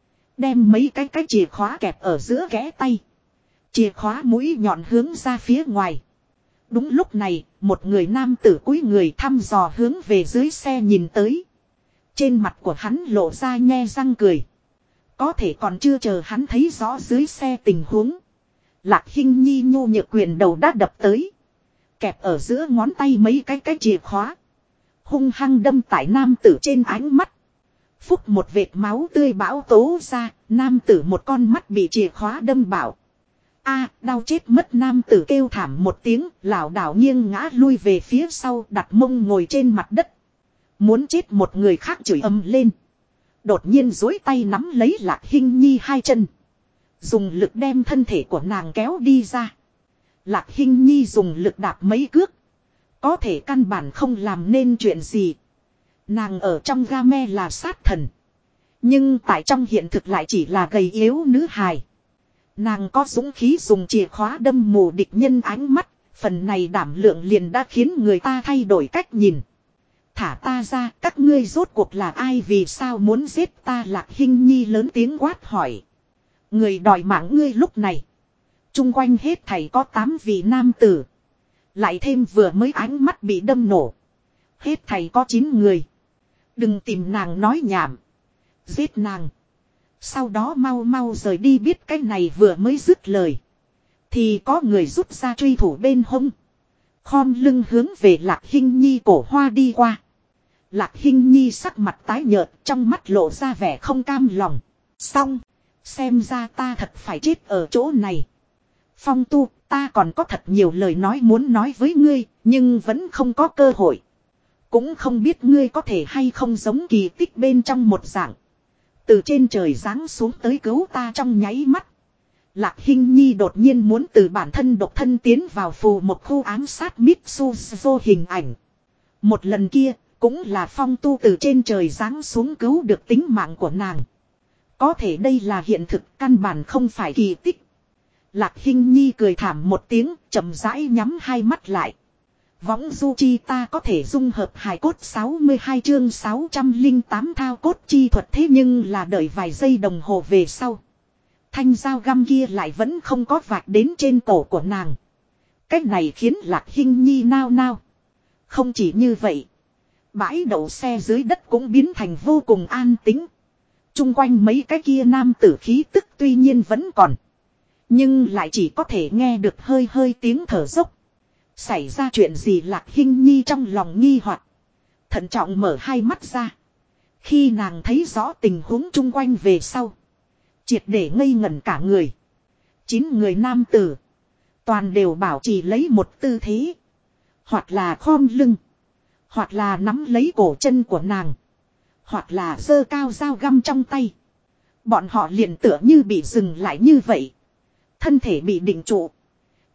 Đem mấy cái cái chìa khóa kẹp ở giữa kẽ tay. Chìa khóa mũi nhọn hướng ra phía ngoài. Đúng lúc này, một người nam tử cúi người thăm dò hướng về dưới xe nhìn tới. Trên mặt của hắn lộ ra nhe răng cười. Có thể còn chưa chờ hắn thấy rõ dưới xe tình huống. Lạc Hinh Nhi nhô nhược quyền đầu đã đập tới. Kẹp ở giữa ngón tay mấy cái cái chìa khóa. Hung hăng đâm tại nam tử trên ánh mắt. Phúc một vệt máu tươi bão tố ra, nam tử một con mắt bị chìa khóa đâm bảo. A, đau chết mất nam tử kêu thảm một tiếng, lảo đảo nghiêng ngã lui về phía sau, đặt mông ngồi trên mặt đất. Muốn chết một người khác chửi ầm lên. Đột nhiên duỗi tay nắm lấy Lạc Hinh Nhi hai chân. Dùng lực đem thân thể của nàng kéo đi ra. Lạc Hinh Nhi dùng lực đạp mấy cước. Có thể căn bản không làm nên chuyện gì. Nàng ở trong game là sát thần. Nhưng tại trong hiện thực lại chỉ là gầy yếu nữ hài. Nàng có dũng khí dùng chìa khóa đâm mù địch nhân ánh mắt. Phần này đảm lượng liền đã khiến người ta thay đổi cách nhìn. Thả ta ra, các ngươi rốt cuộc là ai, vì sao muốn giết ta? Lạc Hinh Nhi lớn tiếng quát hỏi. Người đòi mạng ngươi lúc này. Trung quanh hết thảy có tám vị nam tử. Lại thêm vừa mới ánh mắt bị đâm nổ. Hết thảy có chín người. Đừng tìm nàng nói nhảm. Giết nàng. Sau đó mau mau rời đi, biết cái này vừa mới dứt lời. Thì có người rút ra truy thủ bên hông. Khom lưng hướng về Lạc Hinh Nhi cổ hoa đi qua. Lạc Hinh Nhi sắc mặt tái nhợt, trong mắt lộ ra vẻ không cam lòng. Xong, xem ra ta thật phải chết ở chỗ này. Phong Tu, ta còn có thật nhiều lời nói muốn nói với ngươi, nhưng vẫn không có cơ hội. Cũng không biết ngươi có thể hay không giống kỳ tích bên trong một dạng. Từ trên trời giáng xuống tới cứu ta trong nháy mắt. Lạc Hinh Nhi đột nhiên muốn từ bản thân độc thân tiến vào phù một khu ám sát Mitsuzo hình ảnh. Một lần kia, cũng là Phong Tu từ trên trời giáng xuống cứu được tính mạng của nàng. Có thể đây là hiện thực, căn bản không phải kỳ tích. Lạc Hinh Nhi cười thảm một tiếng, chậm rãi nhắm hai mắt lại. Võng du chi ta có thể dung hợp hài cốt sáu mươi hai chương sáu trăm lẻ tám thao cốt chi thuật, thế nhưng là đợi vài giây đồng hồ về sau. Thanh dao găm kia lại vẫn không có vạch đến trên cổ của nàng. Cách này khiến Lạc Hinh Nhi nao nao. Không chỉ như vậy. Bãi đậu xe dưới đất cũng biến thành vô cùng an tĩnh. Trung quanh mấy cái kia nam tử khí tức tuy nhiên vẫn còn. Nhưng lại chỉ có thể nghe được hơi hơi tiếng thở dốc. Xảy ra chuyện gì? Lạc Hinh Nhi trong lòng nghi hoặc, thận trọng mở hai mắt ra. Khi nàng thấy rõ tình huống chung quanh về sau, triệt để ngây ngẩn cả người. Chín người nam tử, toàn đều bảo trì lấy một tư thế. Hoặc là khom lưng, hoặc là nắm lấy cổ chân của nàng, hoặc là giơ cao dao găm trong tay. Bọn họ liền tựa như bị dừng lại như vậy. Thân thể bị định trụ.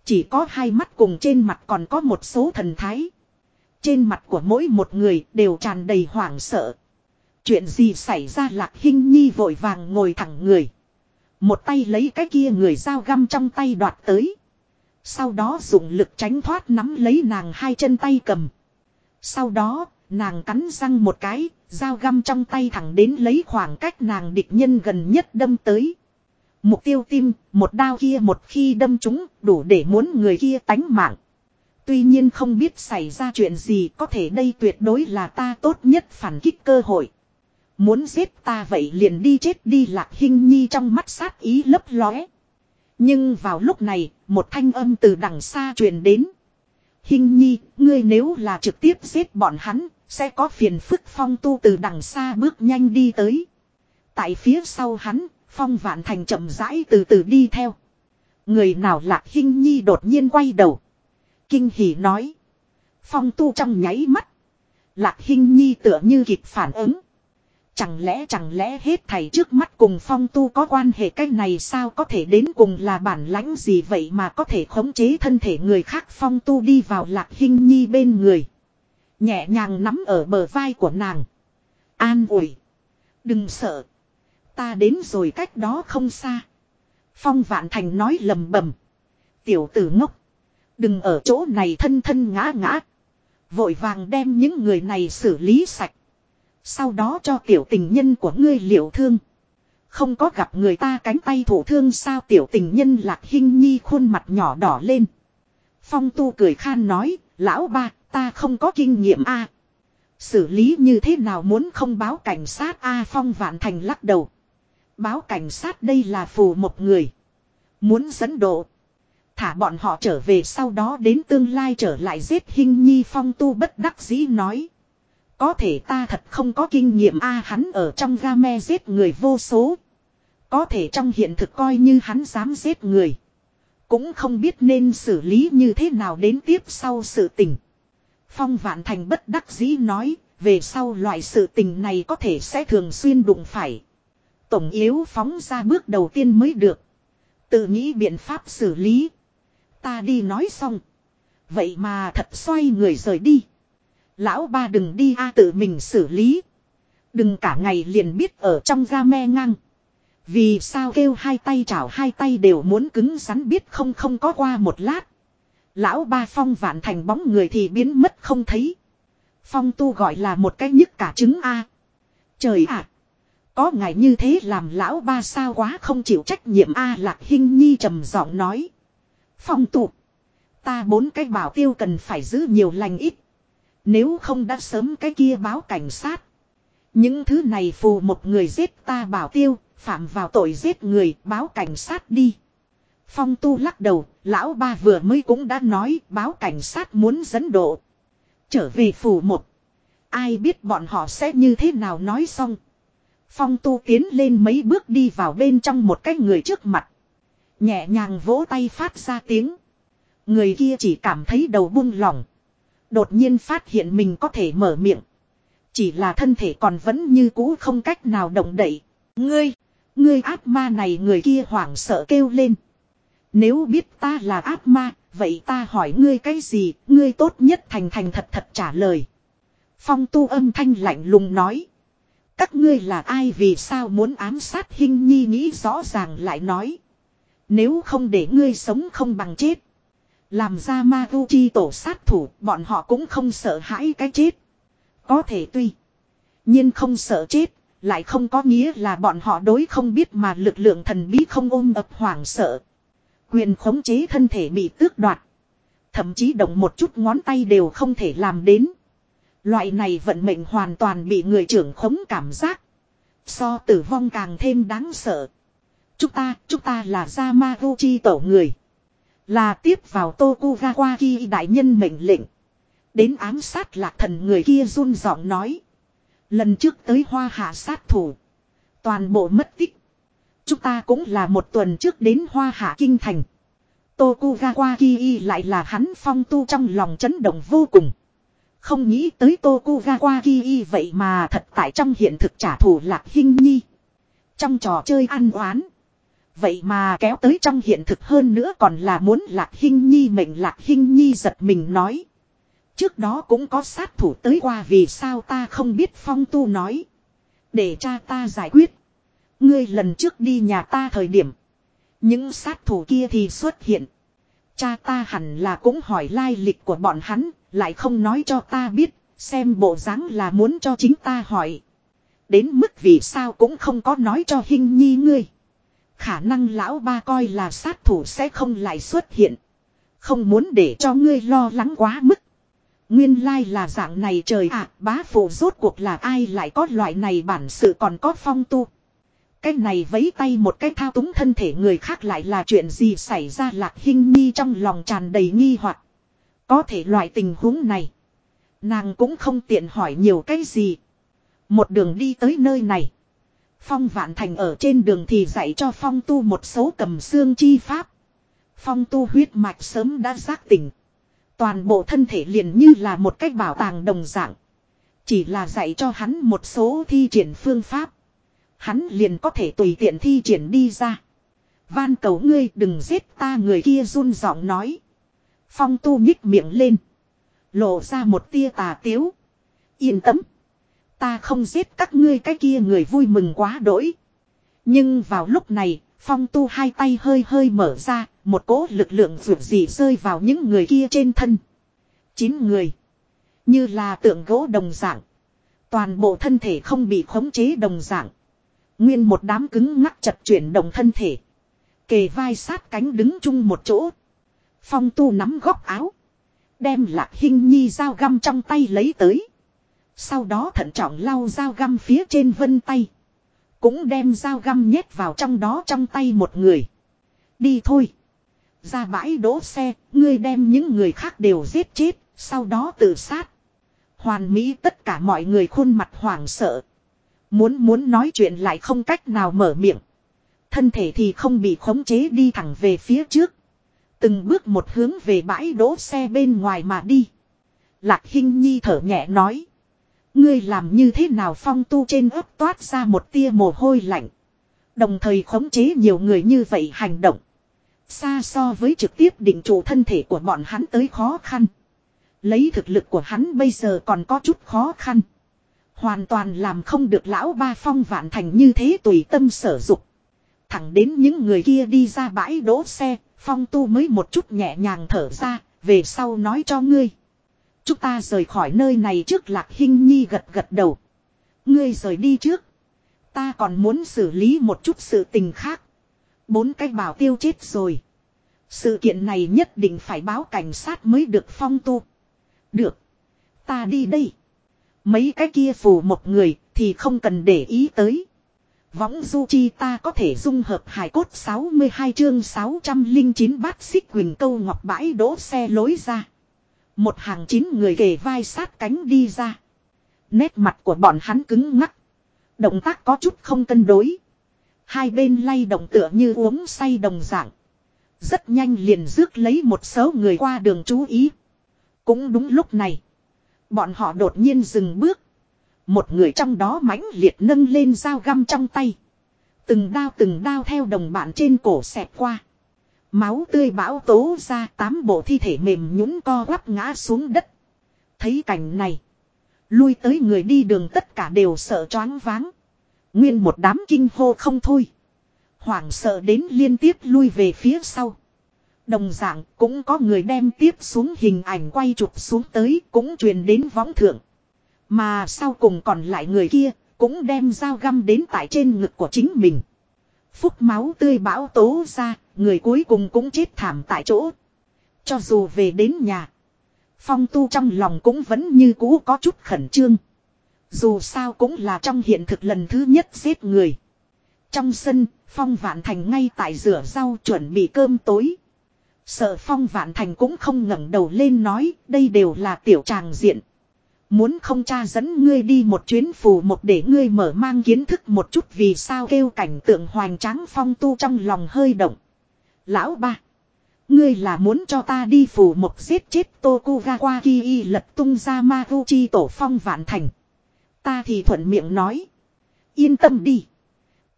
Chỉ có hai mắt cùng trên mặt còn có một số thần thái. Trên mặt của mỗi một người đều tràn đầy hoảng sợ. Chuyện gì xảy ra? Lạc Hinh Nhi vội vàng ngồi thẳng người. Một tay lấy cái kia người dao găm trong tay đoạt tới. Sau đó dùng lực tránh thoát nắm lấy nàng hai chân tay cầm. Sau đó, nàng cắn răng một cái, dao găm trong tay thẳng đến lấy khoảng cách nàng địch nhân gần nhất đâm tới. Mục tiêu tim, một đao kia một khi đâm trúng, đủ để muốn người kia tánh mạng. Tuy nhiên không biết xảy ra chuyện gì, có thể đây tuyệt đối là ta tốt nhất phản kích cơ hội. Muốn giết ta vậy liền đi chết đi. Lạc Hinh Nhi trong mắt sát ý lấp lóe. Nhưng vào lúc này, một thanh âm từ đằng xa truyền đến. Hinh Nhi, ngươi nếu là trực tiếp giết bọn hắn, sẽ có phiền phức. Phong Tu từ đằng xa bước nhanh đi tới. Tại phía sau hắn, Phong Vạn Thành chậm rãi từ từ đi theo. Người nào? Lạc Hinh Nhi đột nhiên quay đầu. Kinh hỉ nói. Phong Tu trong nháy mắt. Lạc Hinh Nhi tựa như kịp phản ứng. Chẳng lẽ chẳng lẽ hết thảy trước mắt cùng Phong Tu có quan hệ? Cái này sao có thể, đến cùng là bản lãnh gì vậy mà có thể khống chế thân thể người khác? Phong Tu đi vào Lạc Hinh Nhi bên người. Nhẹ nhàng nắm ở bờ vai của nàng. An ủi. Đừng sợ. Ta đến rồi, cách đó không xa. Phong Vạn Thành nói lầm bầm. Tiểu tử ngốc. Đừng ở chỗ này thân thân ngã ngã. Vội vàng đem những người này xử lý sạch. Sau đó cho tiểu tình nhân của ngươi liệu thương. Không có gặp người ta cánh tay thổ thương sao? Tiểu tình nhân Lạc Hinh Nhi khuôn mặt nhỏ đỏ lên. Phong Tu cười khan nói. Lão ba, ta không có kinh nghiệm a. Xử lý như thế nào? Muốn không báo cảnh sát a? Phong Vạn Thành lắc đầu. Báo cảnh sát đây là phù một người. Muốn dẫn độ. Thả bọn họ trở về, sau đó đến tương lai trở lại giết Hinh Nhi. Phong Tu bất đắc dĩ nói. Có thể ta thật không có kinh nghiệm a. Hắn ở trong game giết người vô số. Có thể trong hiện thực coi như hắn dám giết người. Cũng không biết nên xử lý như thế nào đến tiếp sau sự tình. Phong Vạn Thành bất đắc dĩ nói. Về sau loại sự tình này có thể sẽ thường xuyên đụng phải. Tổng yếu phóng ra bước đầu tiên mới được. Tự nghĩ biện pháp xử lý. Ta đi nói xong. Vậy mà thật xoay người rời đi. Lão ba đừng đi a, tự mình xử lý. Đừng cả ngày liền biết ở trong game ngang. Vì sao kêu hai tay chảo hai tay đều muốn cứng rắn biết không? Không có qua một lát. Lão ba Phong Vạn Thành bóng người thì biến mất không thấy. Phong Tu gọi là một cái nhức cả trứng a. Trời ạ. Có ngài như thế làm lão ba sao, quá không chịu trách nhiệm a. Lạc Hinh Nhi trầm giọng nói. Phong Tu. Ta bốn cái bảo tiêu cần phải giữ nhiều lành ít. Nếu không đã sớm cái kia báo cảnh sát. Những thứ này phù một người giết ta bảo tiêu, phạm vào tội giết người, báo cảnh sát đi. Phong Tu lắc đầu, lão ba vừa mới cũng đã nói báo cảnh sát muốn dẫn độ. Trở về phù một. Ai biết bọn họ sẽ như thế nào? Nói xong. Phong Tu tiến lên mấy bước đi vào bên trong một cái người trước mặt. Nhẹ nhàng vỗ tay phát ra tiếng. Người kia chỉ cảm thấy đầu buông lỏng. Đột nhiên phát hiện mình có thể mở miệng. Chỉ là thân thể còn vẫn như cũ không cách nào động đậy. Ngươi, ngươi ác ma này! Người kia hoảng sợ kêu lên. Nếu biết ta là ác ma, vậy ta hỏi ngươi cái gì? Ngươi tốt nhất thành thành thật thật trả lời. Phong Tu âm thanh lạnh lùng nói. Các ngươi là ai? Vì sao muốn ám sát Hinh Nhi? Nghĩ rõ ràng lại nói. Nếu không để ngươi sống không bằng chết. Làm ra Maguchi tổ sát thủ, bọn họ cũng không sợ hãi cái chết. Có thể tuy nhiên không sợ chết, lại không có nghĩa là bọn họ đối không biết mà lực lượng thần bí không ôm ập hoảng sợ. Quyền khống chế thân thể bị tước đoạt. Thậm chí động một chút ngón tay đều không thể làm đến. Loại này vận mệnh hoàn toàn bị người trưởng khống cảm giác. So tử vong càng thêm đáng sợ. Chúng ta, chúng ta là Yamaguchi tổ người. Là tiếp vào Tokugawa Ki đại nhân mệnh lệnh. Đến ám sát Lạc Thần. Người kia run giọng nói. Lần trước tới Hoa Hạ sát thủ. Toàn bộ mất tích. Chúng ta cũng là một tuần trước đến Hoa Hạ Kinh Thành. Tokugawa Ki lại là hắn. Phong Tu trong lòng chấn động vô cùng. Không nghĩ tới Tokugawa Ki vậy mà thật tại trong hiện thực trả thù Lạc Hinh Nhi. Trong trò chơi ăn oán. Vậy mà kéo tới trong hiện thực hơn nữa còn là muốn Lạc Hinh Nhi mệnh. Lạc Hinh Nhi giật mình nói. Trước đó cũng có sát thủ tới qua, vì sao ta không biết? Phong Tu nói. Để cha ta giải quyết. Ngươi lần trước đi nhà ta thời điểm, những sát thủ kia thì xuất hiện. Cha ta hẳn là cũng hỏi lai lịch của bọn hắn, lại không nói cho ta biết, xem bộ dáng là muốn cho chính ta hỏi. Đến mức vì sao cũng không có nói cho Hinh Nhi ngươi. Khả năng lão ba coi là sát thủ sẽ không lại xuất hiện. Không muốn để cho ngươi lo lắng quá mức. Nguyên lai là dạng này, trời ạ, bá phụ rốt cuộc là ai lại có loại này bản sự? Còn có Phong Tu. Cái này vấy tay một cái thao túng thân thể người khác lại là chuyện gì xảy ra? Lạc Hinh Nhi trong lòng tràn đầy nghi hoặc. Có thể loại tình huống này, nàng cũng không tiện hỏi nhiều cái gì. Một đường đi tới nơi này, Phong Vạn Thành ở trên đường thì dạy cho Phong Tu một số cầm xương chi pháp. Phong Tu huyết mạch sớm đã giác tỉnh. Toàn bộ thân thể liền như là một cái bảo tàng đồng dạng. Chỉ là dạy cho hắn một số thi triển phương pháp, hắn liền có thể tùy tiện thi triển đi ra. Van cầu ngươi đừng giết ta, người kia run giọng nói. Phong Tu nhích miệng lên, lộ ra một tia tà tiếu. Yên tâm, ta không giết các ngươi. Cái kia người vui mừng quá đỗi. Nhưng vào lúc này, Phong Tu hai tay hơi hơi mở ra, một cỗ lực lượng vượt dị rơi vào những người kia trên thân. Chín người, như là tượng gỗ đồng dạng, toàn bộ thân thể không bị khống chế đồng dạng. Nguyên một đám cứng ngắc chật chuyển động thân thể, kề vai sát cánh đứng chung một chỗ. Phong Tu nắm góc áo, đem Lạc Hinh Nhi dao găm trong tay lấy tới. Sau đó thận trọng lau dao găm phía trên vân tay, cũng đem dao găm nhét vào trong đó trong tay một người. Đi thôi, ra bãi đỗ xe, ngươi đem những người khác đều giết chết, sau đó tự sát. Hoàn Mỹ tất cả mọi người khuôn mặt hoảng sợ. Muốn muốn nói chuyện lại không cách nào mở miệng. Thân thể thì không bị khống chế đi thẳng về phía trước. Từng bước một hướng về bãi đỗ xe bên ngoài mà đi. Lạc Hinh Nhi thở nhẹ nói. Ngươi làm như thế nào? Phong Tu trên ấp toát ra một tia mồ hôi lạnh. Đồng thời khống chế nhiều người như vậy hành động, xa so với trực tiếp định trụ thân thể của bọn hắn tới khó khăn. Lấy thực lực của hắn bây giờ còn có chút khó khăn. Hoàn toàn làm không được lão ba Phong Vạn Thành như thế tùy tâm sở dục. Thẳng đến những người kia đi ra bãi đỗ xe, Phong Tu mới một chút nhẹ nhàng thở ra, về sau nói cho ngươi. Chúng ta rời khỏi nơi này trước. Lạc Hinh Nhi gật gật đầu. Ngươi rời đi trước, ta còn muốn xử lý một chút sự tình khác. Bốn cái bảo tiêu chết rồi, sự kiện này nhất định phải báo cảnh sát mới được. Phong Tu. Được, ta đi đây. Mấy cái kia phù một người thì không cần để ý tới. Võng du chi ta có thể dung hợp hài cốt. Sáu mươi hai chương sáu trăm linh chín bát xích quỳnh câu ngọc. Bãi đỗ xe lối ra, một hàng chín người kề vai sát cánh đi ra. Nét mặt của bọn hắn cứng ngắc, động tác có chút không cân đối. Hai bên lay động tựa như uống say đồng dạng. Rất nhanh liền rước lấy một số người qua đường chú ý. Cũng đúng lúc này, bọn họ đột nhiên dừng bước. Một người trong đó mãnh liệt nâng lên dao găm trong tay. Từng đao từng đao theo đồng bạn trên cổ xẹt qua. Máu tươi bão tố ra, tám bộ thi thể mềm nhũn co quắp ngã xuống đất. Thấy cảnh này, lui tới người đi đường tất cả đều sợ choáng váng. Nguyên một đám kinh hô không thôi. Hoảng sợ đến liên tiếp lui về phía sau. Đồng dạng cũng có người đem tiếp xuống hình ảnh quay chụp xuống tới, cũng truyền đến võng thượng. Mà sau cùng còn lại người kia cũng đem dao găm đến tại trên ngực của chính mình. Phúc máu tươi bão tố ra, người cuối cùng cũng chết thảm tại chỗ. Cho dù về đến nhà, Phong Tu trong lòng cũng vẫn như cũ có chút khẩn trương. Dù sao cũng là trong hiện thực lần thứ nhất giết người. Trong sân, Phong Vạn Thành ngay tại rửa rau chuẩn bị cơm tối. Sợ Phong Vạn Thành cũng không ngẩng đầu lên nói, đây đều là tiểu tràng diện. Muốn không cha dẫn ngươi đi một chuyến phù một để ngươi mở mang kiến thức một chút vì sao kêu cảnh tượng hoành tráng. Phong Tu trong lòng hơi động. Lão ba, ngươi là muốn cho ta đi phù một giết chết Tokugawa Kii lật tung ra Maruchi tổ. Phong Vạn Thành. Ta thì thuận miệng nói. Yên tâm đi,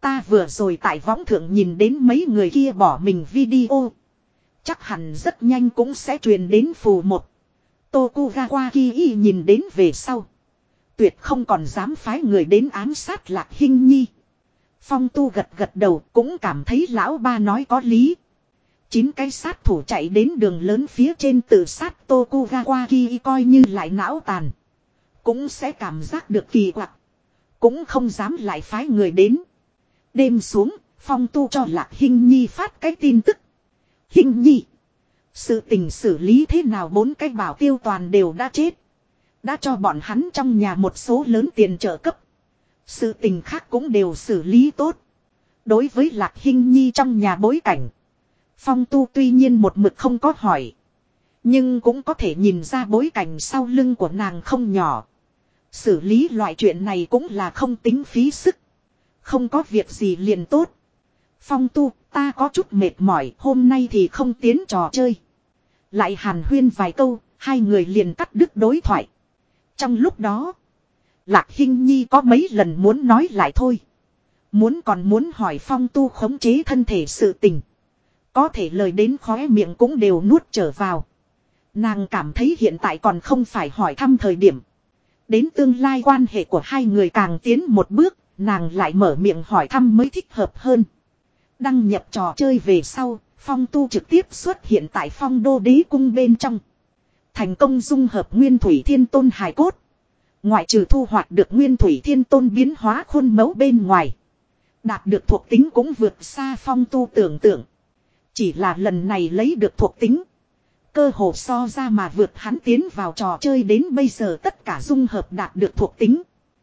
Ta vừa rồi tại võng thượng nhìn đến mấy người kia bỏ mình video. Chắc hẳn rất nhanh cũng sẽ truyền đến phù một. Tokugawa Kii nhìn đến về sau. Tuyệt không còn dám phái người đến ám sát Lạc Hinh Nhi. Phong Tu gật gật đầu cũng cảm thấy lão ba nói có lý. Chín cái sát thủ chạy đến đường lớn phía trên tự sát Tokugawa Kii coi như lại não tàn. Cũng sẽ cảm giác được kỳ quặc. Cũng không dám lại phái người đến. Đêm xuống, Phong Tu cho Lạc Hinh Nhi phát cái tin tức. Hinh Nhi. Sự tình xử lý thế nào bốn cái bảo tiêu toàn đều đã chết. Đã cho bọn hắn trong nhà một số lớn tiền trợ cấp. Sự tình khác cũng đều xử lý tốt. Đối với Lạc Hinh Nhi trong nhà bối cảnh. Phong Tu tuy nhiên một mực không có hỏi. Nhưng cũng có thể nhìn ra bối cảnh sau lưng của nàng không nhỏ. Xử lý loại chuyện này cũng là không tính phí sức. Không có việc gì liền tốt. Phong Tu, ta có chút mệt mỏi, hôm nay thì không tiến trò chơi. Lại hàn huyên vài câu, hai người liền cắt đứt đối thoại. Trong lúc đó, Lạc Hinh Nhi có mấy lần muốn nói lại thôi. Muốn còn muốn hỏi Phong Tu khống chế thân thể sự tình. Có thể lời đến khóe miệng cũng đều nuốt trở vào. Nàng cảm thấy hiện tại còn không phải hỏi thăm thời điểm. Đến tương lai quan hệ của hai người càng tiến một bước, nàng lại mở miệng hỏi thăm mới thích hợp hơn. Đăng nhập trò chơi về sau, Phong Tu trực tiếp xuất hiện tại Phong Đô Đế Cung bên trong. Thành công dung hợp Nguyên Thủy Thiên Tôn hài cốt. Ngoại trừ thu hoạch được Nguyên Thủy Thiên Tôn biến hóa khuôn mẫu bên ngoài. Đạt được thuộc tính cũng vượt xa Phong Tu tưởng tượng. Chỉ là lần này lấy được thuộc tính. Cơ hồ so ra mà vượt hắn tiến vào trò chơi đến bây giờ tất cả dung hợp đạt được thuộc tính.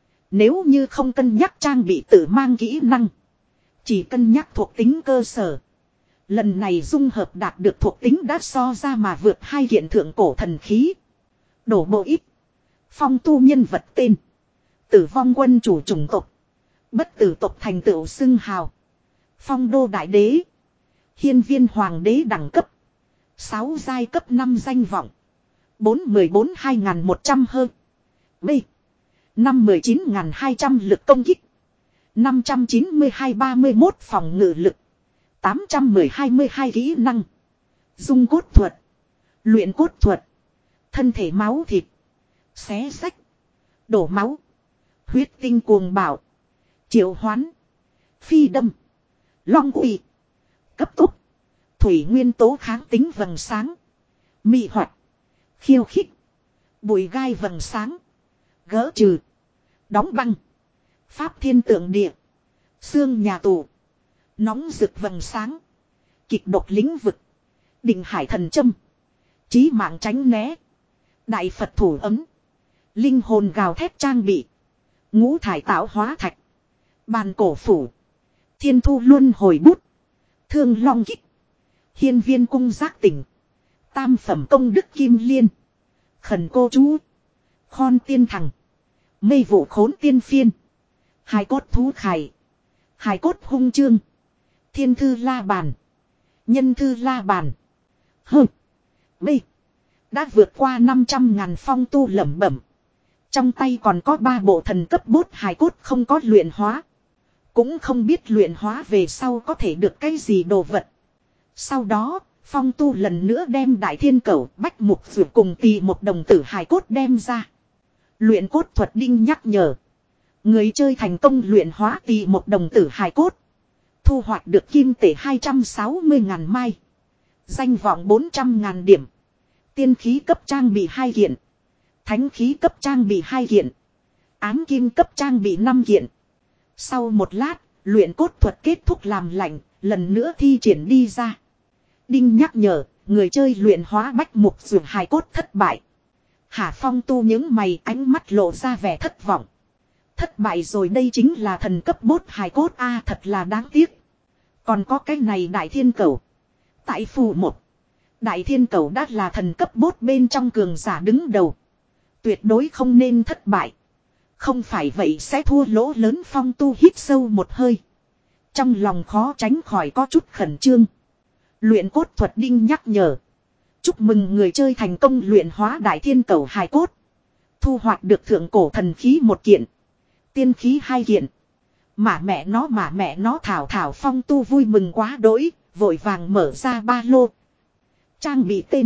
Nếu như không cân nhắc trang bị tự mang kỹ năng. Chỉ cân nhắc thuộc tính cơ sở. Lần này dung hợp đạt được thuộc tính đã so ra mà vượt hai hiện thượng cổ thần khí. Đổ bộ ít. Phong Tu nhân vật tên. Tử vong quân chủ chủng tộc. Bất tử tộc thành tựu xưng hào. Phong Đô Đại Đế. Hiên Viên Hoàng Đế đẳng cấp. sáu giai cấp năm danh vọng. bốn mười bốn hai nghìn một trăm hơn. B. năm mười chín nghìn hai trăm lực công kích. năm trăm chín mươi hai ba mươi mốt phòng ngự lực. tám trăm mười hai mươi hai kỹ năng. Dung cốt thuật. Luyện cốt thuật. Thân thể máu thịt. Xé sách. Đổ máu. Huyết tinh cuồng bạo. Triệu hoán. Phi đâm. Long uy. Cấp tốc. Thủy nguyên tố kháng tính vầng sáng. Mị hoạt. Khiêu khích. Bụi gai vầng sáng. Gỡ trừ. Đóng băng. Pháp thiên tượng địa. Xương nhà tù. Nóng rực vầng sáng. Kịch độc lĩnh vực. Định hải thần châm. Chí mạng tránh né. Đại Phật thủ ấm. Linh hồn gào thét trang bị. Ngũ thải tạo hóa thạch. Bàn cổ phủ. Thiên thu luân hồi bút. Thương long kích. Hiên viên cung giác tỉnh. Tam phẩm công đức kim liên. Khẩn cô chú. Khon tiên thằng. Mây vụ khốn tiên phiên. Hài cốt thú khải. Hài cốt hung chương. Thiên thư la bàn. Nhân thư la bàn. Hơ. B. Đã vượt qua năm trăm ngàn Phong Tu lẩm bẩm. Trong tay còn có ba bộ thần cấp bốt hài cốt không có luyện hóa. Cũng không biết luyện hóa về sau có thể được cái gì đồ vật. Sau đó, Phong Tu lần nữa đem Đại Thiên Cẩu Bách Mục Vượt cùng tì một đồng tử hài cốt đem ra. Luyện cốt thuật đinh nhắc nhở. Người chơi thành công luyện hóa tì một đồng tử hài cốt. Thu hoạch được kim tệ hai trăm sáu mươi ngàn mai. Danh vọng bốn trăm ngàn điểm. Tiên khí cấp trang bị hai kiện. Thánh khí cấp trang bị hai kiện. Ám kim cấp trang bị năm kiện. Sau một lát, luyện cốt thuật kết thúc làm lạnh, lần nữa thi triển đi ra. Đinh nhắc nhở, người chơi luyện hóa Bách Mục Dược hài cốt thất bại. Hà Phong Tu những mày ánh mắt lộ ra vẻ thất vọng. Thất bại rồi, đây chính là thần cấp bốt hài cốt a à, thật là đáng tiếc. Còn có cái này Đại Thiên Cẩu. Tại phù một. Đại Thiên Cẩu đã là thần cấp bốt bên trong cường giả đứng đầu. Tuyệt đối không nên thất bại. Không phải vậy sẽ thua lỗ lớn. Phong Tu hít sâu một hơi. Trong lòng khó tránh khỏi có chút khẩn trương. Luyện cốt thuật đinh nhắc nhở. Chúc mừng người chơi thành công luyện hóa Đại Thiên Cẩu hài cốt. Thu hoạch được thượng cổ thần khí một kiện. Tiên khí hai kiện. Mà mẹ nó mà mẹ nó thảo thảo Phong Tu vui mừng quá đỗi, vội vàng mở ra ba lô. Trang bị tên.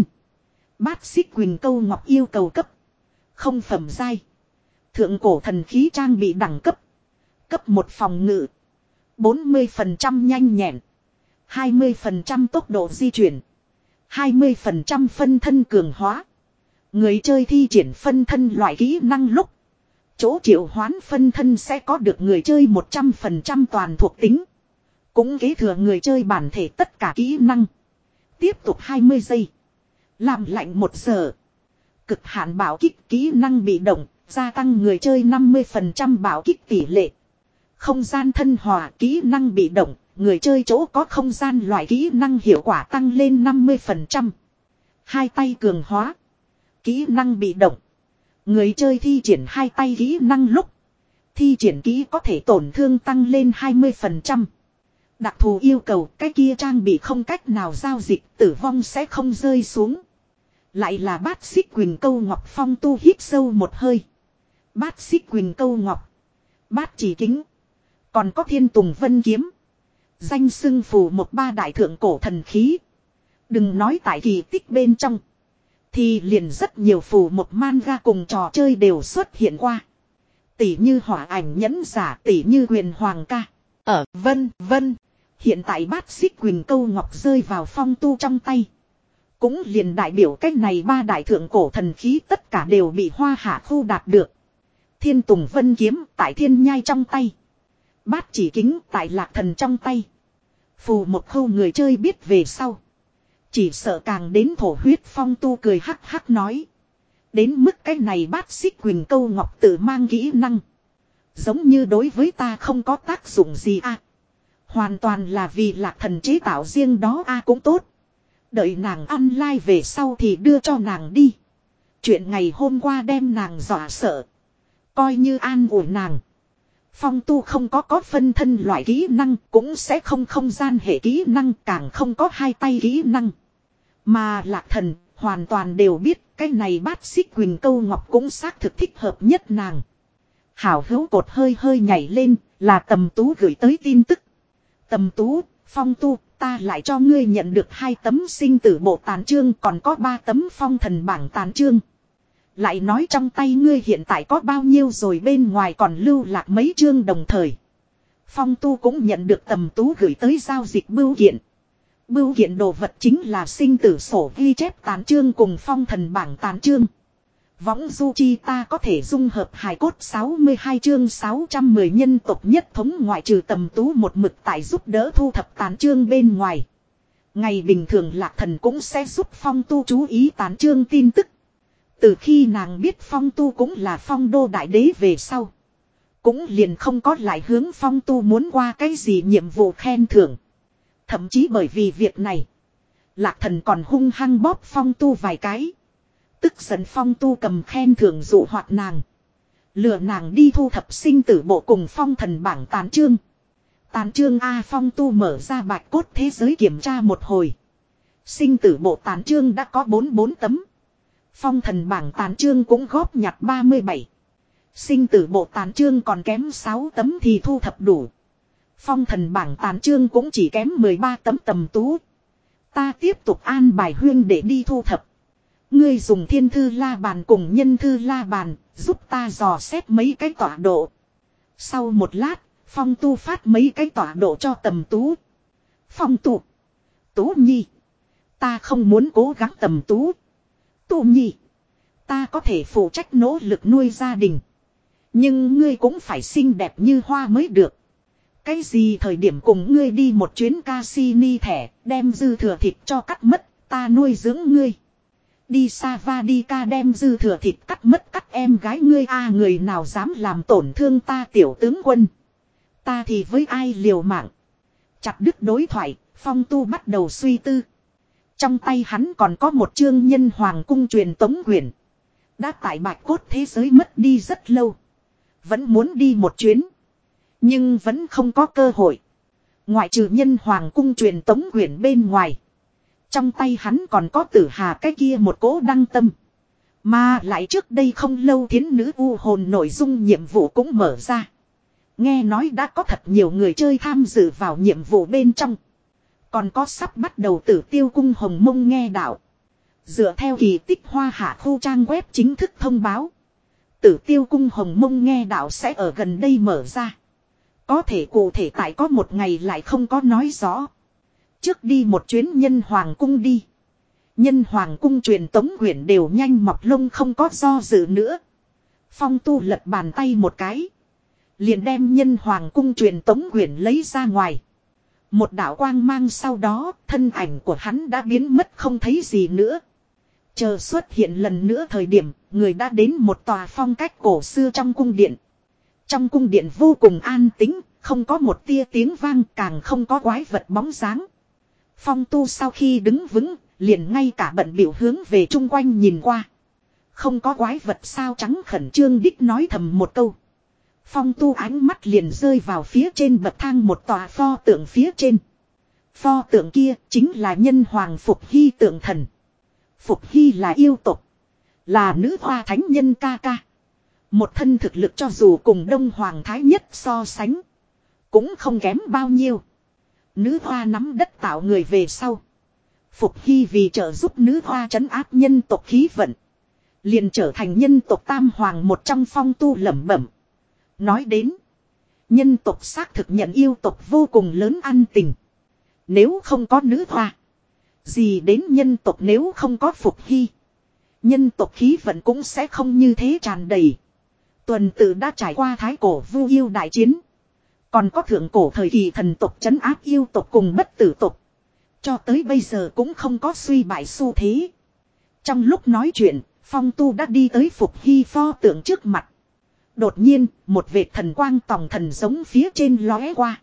Bát xích Quỳnh Câu Ngọc yêu cầu cấp. Không phẩm giai. Thượng cổ thần khí trang bị đẳng cấp. Cấp một phòng ngự. bốn mươi phần trăm nhanh nhẹn. hai mươi phần trăm tốc độ di chuyển. hai mươi phần trăm phân thân cường hóa. Người chơi thi triển phân thân loại kỹ năng lúc. Chỗ triệu hoán phân thân sẽ có được người chơi một trăm phần trăm toàn thuộc tính. Cũng kế thừa người chơi bản thể tất cả kỹ năng. Tiếp tục hai mươi giây. Làm lạnh một giờ. Cực hạn bảo kích kỹ năng bị động. Gia tăng người chơi năm mươi phần trăm bảo kích tỷ lệ. Không gian thân hòa kỹ năng bị động. Người chơi chỗ có không gian loại kỹ năng hiệu quả tăng lên năm mươi phần trăm. Hai tay cường hóa. Kỹ năng bị động. Người chơi thi triển hai tay kỹ năng lúc. Thi triển kỹ có thể tổn thương tăng lên hai mươi phần trăm. Đặc thù yêu cầu cái kia trang bị không cách nào giao dịch, tử vong sẽ không rơi xuống. Lại là bát xích Quỳnh Câu Ngọc. Phong Tu hít sâu một hơi. Bát xích Quỳnh Câu Ngọc. Bát chỉ kính. Còn có Thiên Tùng Vân Kiếm. Danh xưng phù một ba đại thượng cổ thần khí. Đừng nói tại kỳ tích bên trong. Thì liền rất nhiều phù một manga cùng trò chơi đều xuất hiện qua. Tỷ như hỏa ảnh nhẫn giả, tỷ như huyền hoàng ca. Ở vân vân. Hiện tại bát xích Quỳnh Câu Ngọc rơi vào Phong Tu trong tay. Cũng liền đại biểu cách này ba đại thượng cổ thần khí tất cả đều bị Hoa Hạ khu đạt được. Thiên Tùng Vân Kiếm tại Thiên Nhai trong tay. Bát chỉ kính tại Lạc Thần trong tay. Phù một khâu người chơi biết về sau. Chỉ sợ càng đến thổ huyết. Phong Tu cười hắc hắc nói. Đến mức cái này bát xích Quỳnh Câu Ngọc tự mang kỹ năng. Giống như đối với ta không có tác dụng gì à. Hoàn toàn là vì Lạc Thần chế tạo riêng đó a à, cũng tốt. Đợi nàng online về sau thì đưa cho nàng đi. Chuyện ngày hôm qua đem nàng dọa sợ. Coi như an ủi nàng. Phong Tu không có có phân thân loại kỹ năng, cũng sẽ không không gian hệ kỹ năng, càng không có hai tay kỹ năng. Mà Lạc Thần hoàn toàn đều biết cái này bát xích Quỳnh Câu Ngọc cũng xác thực thích hợp nhất nàng. Hảo hữu cột hơi hơi nhảy lên, là Tầm Tú gửi tới tin tức. Tầm Tú, Phong Tu, ta lại cho ngươi nhận được hai tấm sinh tử bộ tàn chương, còn có ba tấm phong thần bảng tàn chương. Lại nói trong tay ngươi hiện tại có bao nhiêu rồi, bên ngoài còn lưu lạc mấy chương đồng thời. Phong Tu cũng nhận được Tầm Tú gửi tới giao dịch bưu kiện. Bưu kiện đồ vật chính là sinh tử sổ ghi chép tàn chương cùng phong thần bảng tàn chương. Võng du chi ta có thể dung hợp hài cốt sáu mươi hai chương sáu trăm mười nhân tộc nhất thống, ngoại trừ Tầm Tú một mực tại giúp đỡ thu thập tàn chương bên ngoài. Ngày bình thường Lạc Thần cũng sẽ giúp Phong Tu chú ý tàn chương tin tức. Từ khi nàng biết Phong Tu cũng là Phong Đô Đại Đế về sau. Cũng liền không có lại hướng Phong Tu muốn qua cái gì nhiệm vụ khen thưởng. Thậm chí bởi vì việc này. Lạc Thần còn hung hăng bóp Phong Tu vài cái. Tức giận Phong Tu cầm khen thưởng dụ hoạt nàng. Lừa nàng đi thu thập sinh tử bộ cùng phong thần bảng tàn chương. Tàn chương A. Phong Tu mở ra bạch cốt thế giới kiểm tra một hồi. Sinh tử bộ tàn chương đã có bốn mươi bốn tấm. Phong thần bảng tàn chương cũng góp nhặt ba mươi bảy. Sinh tử bộ tàn chương còn kém sáu tấm thì thu thập đủ. Phong thần bảng tàn chương cũng chỉ kém mười ba tấm. Tầm Tú, ta tiếp tục an bài huyên để đi thu thập. Ngươi dùng thiên thư la bàn cùng nhân thư la bàn giúp ta dò xét mấy cái tọa độ. Sau một lát, Phong Tu phát mấy cái tọa độ cho Tầm Tú. Phong Tu, Tú Nhi, ta không muốn cố gắng. Tầm Tú, Tu Nhi, ta có thể phụ trách nỗ lực nuôi gia đình. Nhưng ngươi cũng phải xinh đẹp như hoa mới được. Cái gì thời điểm cùng ngươi đi một chuyến casini thẻ, đem dư thừa thịt cho cắt mất, ta nuôi dưỡng ngươi. Đi Savadika đem dư thừa thịt cắt mất cắt em gái ngươi a, người nào dám làm tổn thương ta tiểu tướng quân. Ta thì với ai liều mạng. Chặt đứt đối thoại, Phong Tu bắt đầu suy tư. Trong tay hắn còn có một chương nhân hoàng cung truyền tống quyển. Đã tại bạch cốt thế giới mất đi rất lâu. Vẫn muốn đi một chuyến. Nhưng vẫn không có cơ hội. Ngoại trừ nhân hoàng cung truyền tống quyển bên ngoài. Trong tay hắn còn có Tử Hà cái kia một cỗ đăng tâm. Mà lại trước đây không lâu thiến nữ u hồn nội dung nhiệm vụ cũng mở ra. Nghe nói đã có thật nhiều người chơi tham dự vào nhiệm vụ bên trong. Còn có sắp bắt đầu Tử Tiêu Cung Hồng Mông nghe đạo. Dựa theo kỳ tích hoa hạ khu trang web chính thức thông báo. Tử Tiêu Cung Hồng Mông nghe đạo sẽ ở gần đây mở ra. Có thể cụ thể tại có một ngày lại không có nói rõ. Trước đi một chuyến Nhân Hoàng Cung đi. Nhân Hoàng Cung truyền tống quyển đều nhanh mọc lông không có do dự nữa. Phong Tu lật bàn tay một cái. Liền đem Nhân Hoàng Cung truyền tống quyển lấy ra ngoài. Một đạo quang mang sau đó, thân ảnh của hắn đã biến mất không thấy gì nữa. Chờ xuất hiện lần nữa thời điểm, người đã đến một tòa phong cách cổ xưa trong cung điện. Trong cung điện vô cùng an tĩnh, không có một tia tiếng vang, càng không có quái vật bóng dáng. Phong Tu sau khi đứng vững, liền ngay cả bận biểu hướng về chung quanh nhìn qua. Không có quái vật sao trắng khẩn trương đích nói thầm một câu. Phong Tu ánh mắt liền rơi vào phía trên bậc thang một tòa pho tượng phía trên. Pho tượng kia chính là Nhân Hoàng Phục Hy tượng thần. Phục Hy là yêu tộc, là nữ hoa thánh nhân ca ca. Một thân thực lực cho dù cùng Đông Hoàng Thái Nhất so sánh, cũng không kém bao nhiêu. Nữ hoa nắm đất tạo người về sau. Phục Hy vì trợ giúp nữ hoa trấn áp nhân tộc khí vận, liền trở thành nhân tộc tam hoàng một trong. Phong Tu lẩm bẩm. Nói đến, nhân tộc xác thực nhận yêu tộc vô cùng lớn ăn tình. Nếu không có nữ hoa, gì đến nhân tộc nếu không có Phục Hy, nhân tộc khí vận cũng sẽ không như thế tràn đầy. Tuần tự đã trải qua thái cổ vu yêu đại chiến. Còn có thượng cổ thời kỳ thần tộc trấn áp yêu tộc cùng bất tử tộc. Cho tới bây giờ cũng không có suy bại xu thế. Trong lúc nói chuyện, Phong Tu đã đi tới Phục Hy pho tượng trước mặt. Đột nhiên, một vệt thần quang tòng thần giống phía trên lóe qua.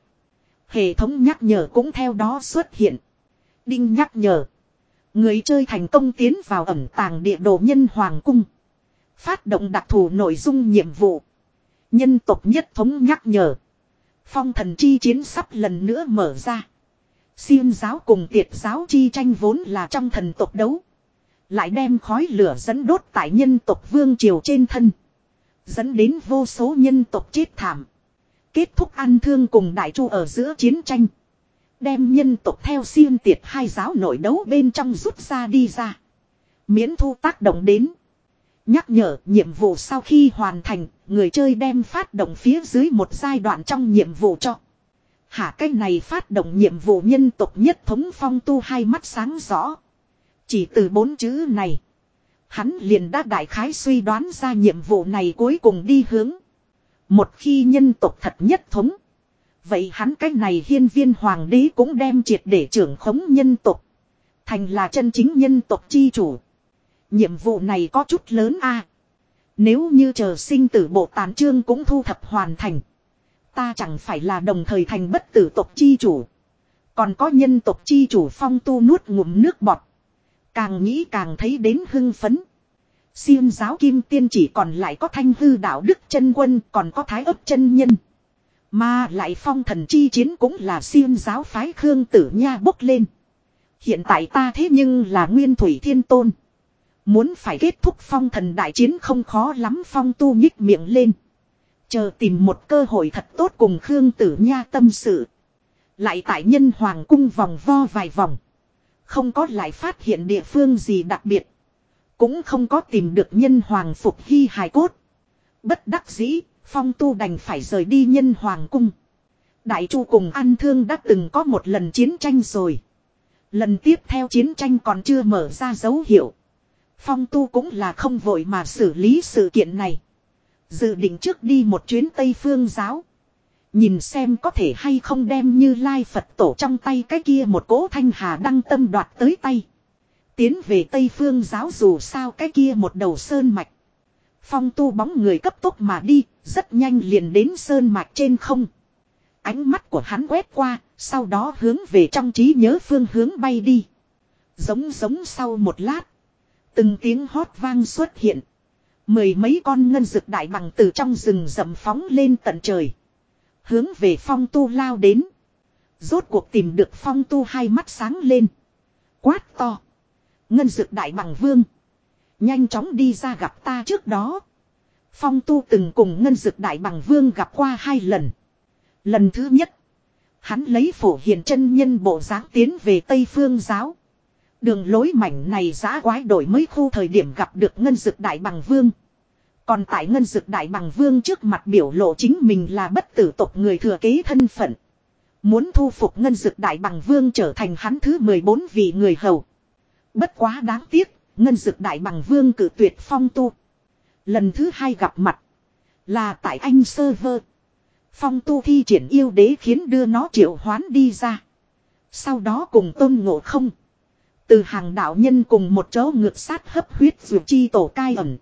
Hệ thống nhắc nhở cũng theo đó xuất hiện. Đinh nhắc nhở. Người chơi thành công tiến vào ẩn tàng địa đồ Nhân Hoàng Cung. Phát động đặc thù nội dung nhiệm vụ. Nhân tộc nhất thống nhắc nhở. Phong thần chi chiến sắp lần nữa mở ra. Xiêm giáo cùng Tiệt giáo chi tranh vốn là trong thần tộc đấu. Lại đem khói lửa dẫn đốt tại nhân tộc vương triều trên thân. Dẫn đến vô số nhân tộc chết thảm. Kết thúc ăn thương cùng đại chu ở giữa chiến tranh. Đem nhân tộc theo Xiêm Tiệt hai giáo nội đấu bên trong rút ra đi ra. Miễn thu tác động đến. Nhắc nhở nhiệm vụ sau khi hoàn thành, người chơi đem phát động phía dưới một giai đoạn trong nhiệm vụ cho. Hả, cái này phát động nhiệm vụ nhân tộc nhất thống. Phong Tu hai mắt sáng rõ. Chỉ từ bốn chữ này, hắn liền đã đại khái suy đoán ra nhiệm vụ này cuối cùng đi hướng. Một khi nhân tộc thật nhất thống, vậy hắn cái này hiên viên hoàng đế cũng đem triệt để trưởng khống nhân tộc, thành là chân chính nhân tộc chi chủ. Nhiệm vụ này có chút lớn a. Nếu như chờ sinh tử bộ tán chương cũng thu thập hoàn thành, ta chẳng phải là đồng thời thành bất tử tộc chi chủ, còn có nhân tộc chi chủ. Phong Tu nuốt ngụm nước bọt. Càng nghĩ càng thấy đến hưng phấn. Xiêm giáo kim tiên chỉ còn lại có Thanh Hư đạo đức chân quân, còn có Thái ấp chân nhân. Mà lại phong thần chi chiến cũng là Xiêm giáo phái Khương Tử Nha bốc lên. Hiện tại ta thế nhưng là Nguyên Thủy Thiên Tôn. Muốn phải kết thúc phong thần đại chiến không khó lắm. Phong Tu nhích miệng lên. Chờ tìm một cơ hội thật tốt cùng Khương Tử Nha tâm sự. Lại tại Nhân Hoàng Cung vòng vo vài vòng. Không có lại phát hiện địa phương gì đặc biệt. Cũng không có tìm được Nhân Hoàng Phục Hy hài cốt. Bất đắc dĩ, Phong Tu đành phải rời đi Nhân Hoàng Cung. Đại Chu cùng An Thương đã từng có một lần chiến tranh rồi. Lần tiếp theo chiến tranh còn chưa mở ra dấu hiệu. Phong Tu cũng là không vội mà xử lý sự kiện này. Dự định trước đi một chuyến Tây Phương giáo. Nhìn xem có thể hay không đem Như Lai Phật Tổ trong tay cái kia một cỗ thanh hà đăng tâm đoạt tới tay. Tiến về Tây Phương giáo dù sao cái kia một đầu sơn mạch. Phong Tu bóng người cấp tốc mà đi, rất nhanh liền đến sơn mạch trên không. Ánh mắt của hắn quét qua, sau đó hướng về trong trí nhớ phương hướng bay đi. Giống giống sau một lát. Từng tiếng hót vang xuất hiện. Mười mấy con ngân dực đại bằng từ trong rừng rậm phóng lên tận trời. Hướng về Phong Tu lao đến. Rốt cuộc tìm được. Phong Tu hai mắt sáng lên. Quát to. Ngân dực đại bằng vương. Nhanh chóng đi ra gặp ta trước đó. Phong Tu từng cùng ngân dực đại bằng vương gặp qua hai lần. Lần thứ nhất, hắn lấy Phổ Hiền chân nhân bộ dáng tiến về Tây Phương giáo. Đường lối mảnh này giã quái đổi mới khu thời điểm gặp được Ngân Dực Đại Bằng Vương. Còn tại Ngân Dực Đại Bằng Vương trước mặt biểu lộ chính mình là bất tử tộc người thừa kế thân phận. Muốn thu phục Ngân Dực Đại Bằng Vương trở thành hắn thứ mười bốn vị người hầu. Bất quá đáng tiếc, Ngân Dực Đại Bằng Vương cử tuyệt Phong Tu. Lần thứ hai gặp mặt là tại Anh Sơ Vơ. Phong Tu thi triển yêu đế khiến đưa nó triệu hoán đi ra. Sau đó cùng Tôn Ngộ Không, từ hàng đạo nhân cùng một chỗ ngược sát hấp huyết dược chi tổ cai ẩn.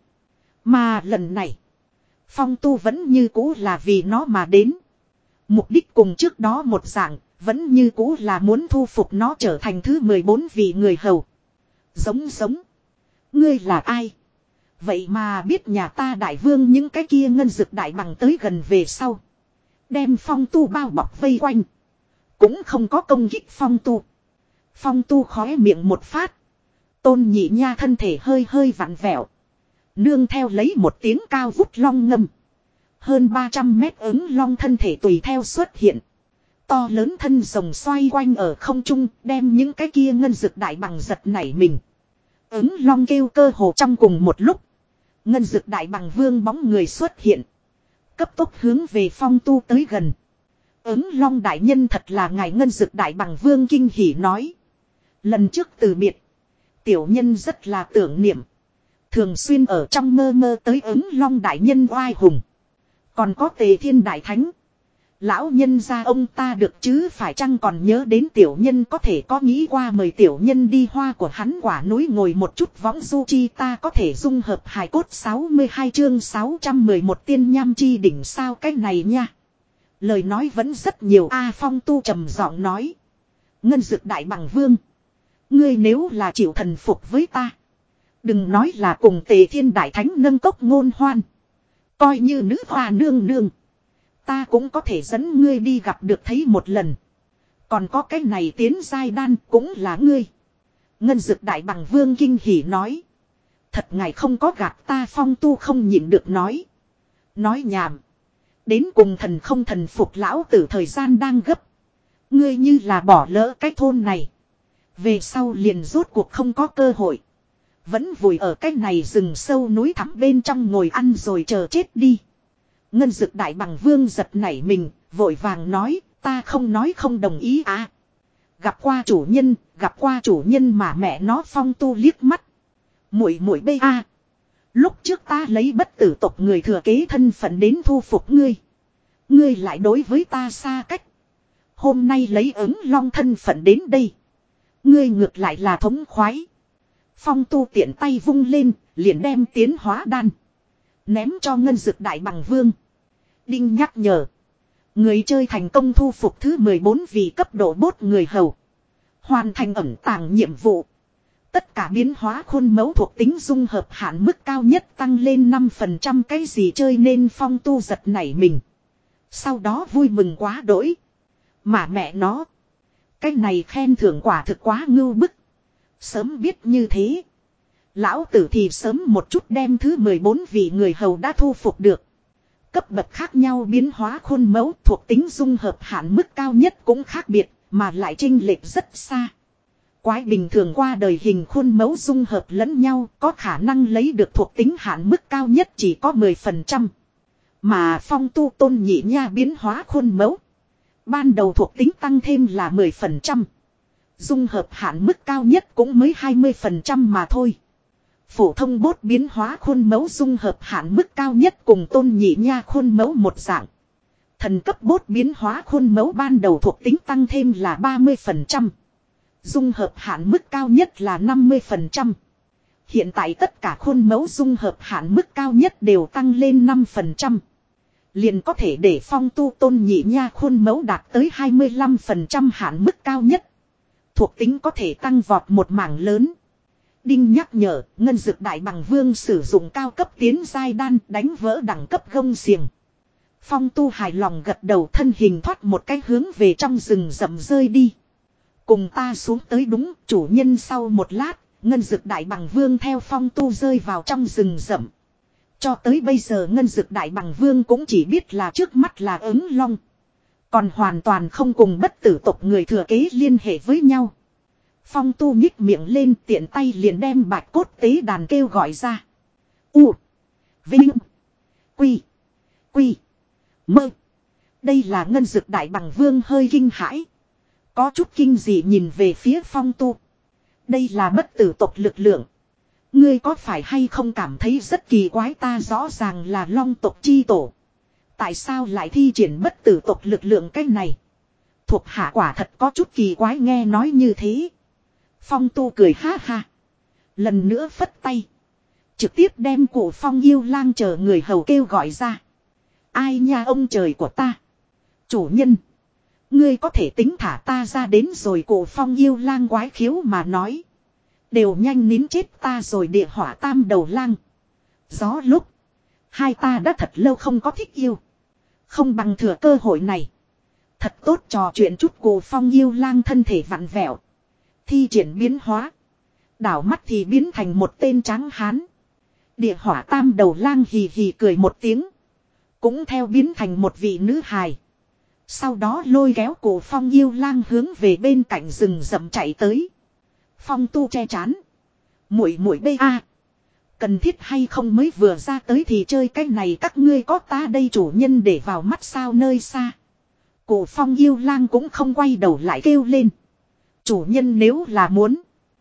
Mà lần này, Phong Tu vẫn như cũ là vì nó mà đến. Mục đích cùng trước đó một dạng, vẫn như cũ là muốn thu phục nó trở thành thứ mười bốn vị người hầu. Giống giống. Ngươi là ai? Vậy mà biết nhà ta đại vương những cái kia Ngân Dực Đại Bằng tới gần về sau. Đem Phong Tu bao bọc vây quanh. Cũng không có công kích Phong Tu. Phong Tu khóe miệng một phát. Tôn Nhị Nha thân thể hơi hơi vặn vẹo. Nương theo lấy một tiếng cao vút long ngâm. Hơn ba trăm mét ứng long thân thể tùy theo xuất hiện. To lớn thân rồng xoay quanh ở không trung, đem những cái kia Ngân Dực Đại Bằng giật nảy mình. Ứng long kêu cơ hồ trong cùng một lúc. Ngân Dực Đại Bằng Vương bóng người xuất hiện. Cấp tốc hướng về Phong Tu tới gần. Ứng long đại nhân thật là ngài Ngân Dực Đại Bằng Vương kinh hỉ nói. Lần trước từ biệt, tiểu nhân rất là tưởng niệm. Thường xuyên ở trong mơ mơ tới ứng long đại nhân oai hùng. Còn có Tề Thiên Đại Thánh. Lão nhân gia ông ta được chứ phải chăng còn nhớ đến tiểu nhân có thể có nghĩ qua mời tiểu nhân đi hoa của hắn quả núi ngồi một chút võng du chi ta có thể dung hợp hài cốt sáu mươi hai chương sáu trăm mười một tiên nham chi đỉnh sao cái này nha. Lời nói vẫn rất nhiều A Phong Tu trầm giọng nói. Ngân Dực Đại Bằng Vương. Ngươi nếu là chịu thần phục với ta. Đừng nói là cùng Tề Thiên Đại Thánh nâng cốc ngôn hoan. Coi như nữ hoa nương nương. Ta cũng có thể dẫn ngươi đi gặp được thấy một lần. Còn có cái này tiến giai đan cũng là ngươi. Ngân Dực Đại Bằng Vương kinh hỉ nói. Thật ngài không có gạt ta Phong Tu không nhịn được nói. Nói nhảm. Đến cùng thần không thần phục lão tử thời gian đang gấp. Ngươi như là bỏ lỡ cái thôn này. Về sau liền rốt cuộc không có cơ hội. Vẫn vùi ở cái này rừng sâu núi thẳm bên trong ngồi ăn rồi chờ chết đi. Ngân Dực Đại Bằng Vương giật nảy mình, vội vàng nói, ta không nói không đồng ý à. Gặp qua chủ nhân, gặp qua chủ nhân mà mẹ nó Phong Tu liếc mắt. Muội muội bê a. Lúc trước ta lấy bất tử tộc người thừa kế thân phận đến thu phục ngươi. Ngươi lại đối với ta xa cách. Hôm nay lấy ứng long thân phận đến đây. Ngươi ngược lại là thống khoái. Phong Tu tiện tay vung lên, liền đem tiến hóa đan. Ném cho Ngân Dực Đại Bằng Vương. Đinh nhắc nhở. Người chơi thành công thu phục thứ mười bốn vị cấp độ bốt người hầu. Hoàn thành ẩn tàng nhiệm vụ. Tất cả biến hóa khuôn mẫu thuộc tính dung hợp hạn mức cao nhất tăng lên năm phần trăm cái gì chơi nên Phong Tu giật nảy mình. Sau đó vui mừng quá đỗi. Mà mẹ nó. Cái này khen thưởng quả thực quá ngưu bức. Sớm biết như thế. Lão tử thì sớm một chút đem thứ mười bốn vị người hầu đã thu phục được. Cấp bậc khác nhau biến hóa khuôn mẫu thuộc tính dung hợp hạn mức cao nhất cũng khác biệt, mà lại chênh lệch rất xa. Quái bình thường qua đời hình khuôn mẫu dung hợp lẫn nhau có khả năng lấy được thuộc tính hạn mức cao nhất chỉ có mười phần trăm. Mà Phong Tu Tôn Nhị Nha biến hóa khuôn mẫu. Ban đầu thuộc tính tăng thêm là mười phần trăm. Dung hợp hạn mức cao nhất cũng mới hai mươi phần trăm mà thôi. Phổ thông bốt biến hóa khuôn mẫu dung hợp hạn mức cao nhất cùng Tôn Nhị Nha khuôn mẫu một dạng. Thần cấp bốt biến hóa khuôn mẫu ban đầu thuộc tính tăng thêm là ba mươi phần trăm. Dung hợp hạn mức cao nhất là năm mươi phần trăm. Hiện tại tất cả khuôn mẫu dung hợp hạn mức cao nhất đều tăng lên năm phần trăm. Liền có thể để Phong Tu Tôn Nhị Nha khuôn mẫu đạt tới hai mươi lăm phần trăm hạn mức cao nhất. Thuộc tính có thể tăng vọt một mảng lớn. Đinh nhắc nhở, Ngân Dực Đại Bằng Vương sử dụng cao cấp tiến giai đan đánh vỡ đẳng cấp gông xiềng. Phong Tu hài lòng gật đầu thân hình thoát một cái hướng về trong rừng rậm rơi đi. Cùng ta xuống tới đúng, chủ nhân sau một lát, Ngân Dực Đại Bằng Vương theo Phong Tu rơi vào trong rừng rậm. Cho tới bây giờ Ngân Dực Đại Bằng Vương cũng chỉ biết là trước mắt là ứng long. Còn hoàn toàn không cùng bất tử tộc người thừa kế liên hệ với nhau. Phong Tu nhích miệng lên tiện tay liền đem bạch cốt tế đàn kêu gọi ra. U. Vinh. Quy. Quy. Mơ. Đây là ngân dực đại bằng vương hơi kinh hãi. Có chút kinh dị nhìn về phía Phong Tu. Đây là bất tử tộc lực lượng. Ngươi có phải hay không cảm thấy rất kỳ quái, ta rõ ràng là long tộc chi tổ. Tại sao lại thi triển bất tử tộc lực lượng cái này? Thuộc hạ quả thật có chút kỳ quái, nghe nói như thế. Phong Tu cười ha ha. Lần nữa phất tay. Trực tiếp đem cụ Phong Yêu Lang chờ người hầu kêu gọi ra. Ai nha ông trời của ta. Chủ nhân. Ngươi có thể tính thả ta ra đến rồi, cụ Phong Yêu Lang quái khiếu mà nói. Đều nhanh nín chết ta rồi, địa hỏa tam đầu lang. Gió lúc. Hai ta đã thật lâu không có thích yêu. Không bằng thừa cơ hội này. Thật tốt trò chuyện chút, cụ Phong Yêu Lang thân thể vặn vẹo. Thi triển biến hóa. Đảo mắt thì biến thành một tên tráng hán. Địa hỏa tam đầu lang hì hì cười một tiếng. Cũng theo biến thành một vị nữ hài. Sau đó lôi kéo cụ Phong Yêu Lang hướng về bên cạnh rừng rậm chạy tới. Phong Tu che chán. Muội muội bê a. Cần thiết hay không mới vừa ra tới thì chơi cái này, các ngươi có ta đây chủ nhân để vào mắt sao? Nơi xa. Cụ Phong Yêu Lang cũng không quay đầu lại kêu lên. Chủ nhân nếu là muốn.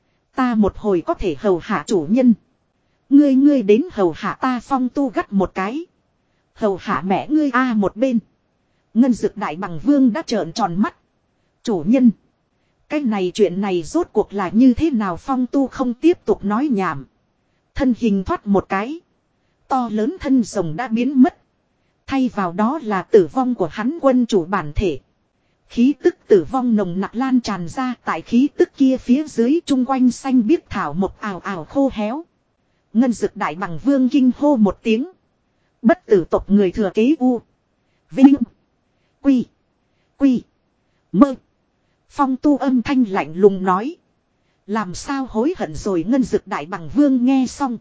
Ta một hồi có thể hầu hạ chủ nhân. Ngươi ngươi đến hầu hạ ta. Phong Tu gắt một cái. Hầu hạ mẹ ngươi a. Một bên. Ngân dực đại bằng vương đã trợn tròn mắt. Chủ nhân. Cái này chuyện này rốt cuộc là như thế nào? Phong Tu không tiếp tục nói nhảm. Thân hình thoát một cái. To lớn thân rồng đã biến mất. Thay vào đó là tử vong của hắn quân chủ bản thể. Khí tức tử vong nồng nặc lan tràn ra, tại khí tức kia phía dưới chung quanh xanh biếc thảo mộc ảo ảo khô héo. Ngân dực đại bằng vương kinh hô một tiếng. Bất tử tộc người thừa kế U. Vinh. Quy. Quy. Mơ. Phong Tu âm thanh lạnh lùng nói. Làm sao hối hận rồi? Ngân dực đại bằng vương nghe xong.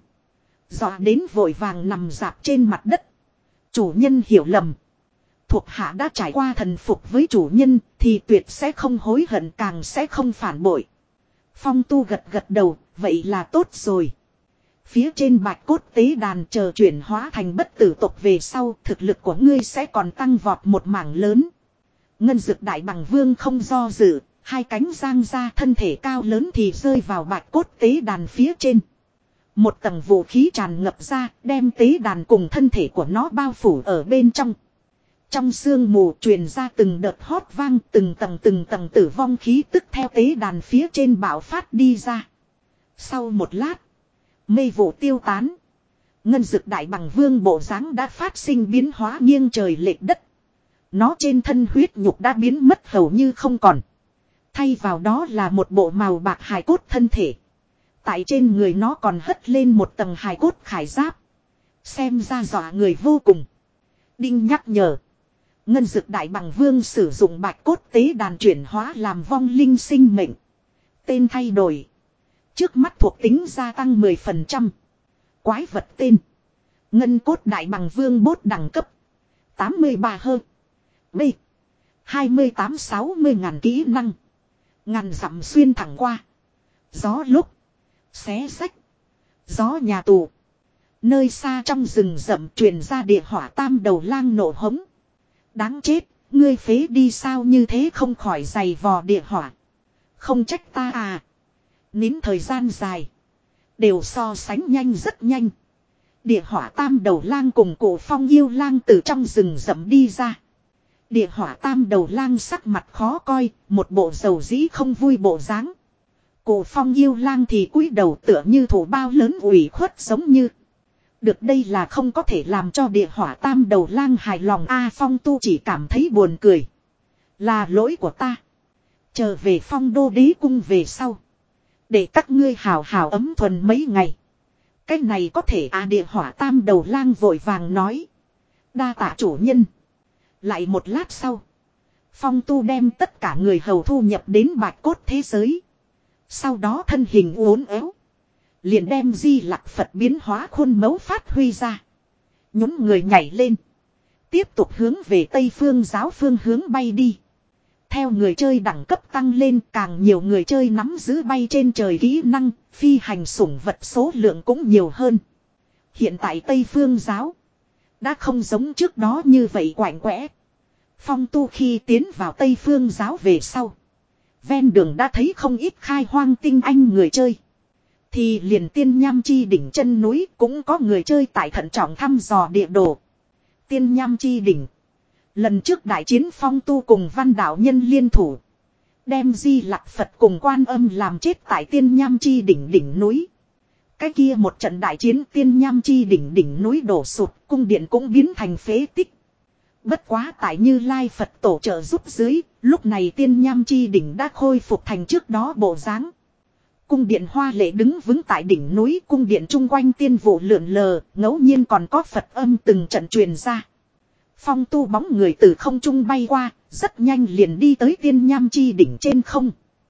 Dọa đến vội vàng nằm dạp trên mặt đất. Chủ nhân hiểu lầm. Thuộc hạ đã trải qua thần phục với chủ nhân thì tuyệt sẽ không hối hận, càng sẽ không phản bội. Phong Tu gật gật đầu, vậy là tốt rồi. Phía trên bạch cốt tế đàn chờ chuyển hóa thành bất tử tộc về sau, thực lực của ngươi sẽ còn tăng vọt một mảng lớn. Ngân dực đại bằng vương không do dự, hai cánh giang ra, thân thể cao lớn thì rơi vào bạch cốt tế đàn phía trên. Một tầng vũ khí tràn ngập ra, đem tế đàn cùng thân thể của nó bao phủ ở bên trong. Trong sương mù truyền ra từng đợt hót vang, từng tầng từng tầng tử vong khí tức theo tế đàn phía trên bạo phát đi ra. Sau một lát, mây vụ tiêu tán. Ngân dực đại bằng vương bộ dáng đã phát sinh biến hóa nghiêng trời lệch đất. Nó trên thân huyết nhục đã biến mất hầu như không còn. Thay vào đó là một bộ màu bạc hài cốt thân thể. Tại trên người nó còn hất lên một tầng hài cốt khải giáp. Xem ra dọa người vô cùng. Đinh nhắc nhở. Ngân dực đại bằng vương sử dụng bạch cốt tế đàn chuyển hóa làm vong linh sinh mệnh. Tên thay đổi. Trước mắt thuộc tính gia tăng mười phần trăm. Quái vật tên. Ngân cốt đại bằng vương bốt đẳng cấp. tám mươi ba hơ. B. hai mươi tám sáu mươi ngàn kỹ năng. Ngàn dặm xuyên thẳng qua. Gió lúc. Xé sách. Gió nhà tù. Nơi xa trong rừng rậm truyền ra địa hỏa tam đầu lang nổ hống. Đáng chết, ngươi phế đi sao như thế, không khỏi giày vò địa hỏa. Không trách ta à. Nín thời gian dài. Đều so sánh nhanh rất nhanh. Địa hỏa tam đầu lang cùng cổ Phong Yêu Lang từ trong rừng rậm đi ra. Địa hỏa tam đầu lang sắc mặt khó coi, một bộ dầu dĩ không vui bộ dáng. Cổ Phong Yêu Lang thì cúi đầu tựa như thủ bao lớn ủy khuất giống như. Được, đây là không có thể làm cho địa hỏa tam đầu lang hài lòng a. Phong Tu chỉ cảm thấy buồn cười. Là lỗi của ta. Trở về Phong Đô Đế Cung về sau. Để các ngươi hào hào ấm thuần mấy ngày. Cái này có thể à? Địa hỏa tam đầu lang vội vàng nói. Đa tạ chủ nhân. Lại một lát sau. Phong Tu đem tất cả người hầu thu nhập đến bạch cốt thế giới. Sau đó thân hình uốn éo. Liền đem Di Lặc Phật biến hóa khuôn mẫu phát huy ra. Nhún người nhảy lên. Tiếp tục hướng về Tây Phương giáo phương hướng bay đi. Theo người chơi đẳng cấp tăng lên, càng nhiều người chơi nắm giữ bay trên trời kỹ năng, phi hành sủng vật số lượng cũng nhiều hơn. Hiện tại Tây Phương giáo đã không giống trước đó như vậy quạnh quẽ. Phong Tu khi tiến vào Tây Phương giáo về sau, ven đường đã thấy không ít khai hoang tinh anh người chơi. Thì liền Tiên Nham Chi đỉnh chân núi cũng có người chơi tại thận trọng thăm dò địa đồ. Tiên Nham Chi đỉnh. Lần trước đại chiến Phong Tu cùng Văn Đạo Nhân liên thủ. Đem Di Lặc Phật cùng Quan Âm làm chết tại Tiên Nham Chi đỉnh đỉnh núi. Cái kia một trận đại chiến Tiên Nham Chi đỉnh đỉnh núi đổ sụt, cung điện cũng biến thành phế tích. Bất quá tại Như Lai Phật tổ trợ giúp dưới, lúc này Tiên Nham Chi đỉnh đã khôi phục thành trước đó bộ dáng. Cung điện hoa lệ đứng vững tại đỉnh núi, cung điện chung quanh tiên vụ lượn lờ, ngẫu nhiên còn có Phật âm từng trận truyền ra. Phong Tu bóng người từ không trung bay qua, rất nhanh liền đi tới Tiên Nham Chi đỉnh trên không.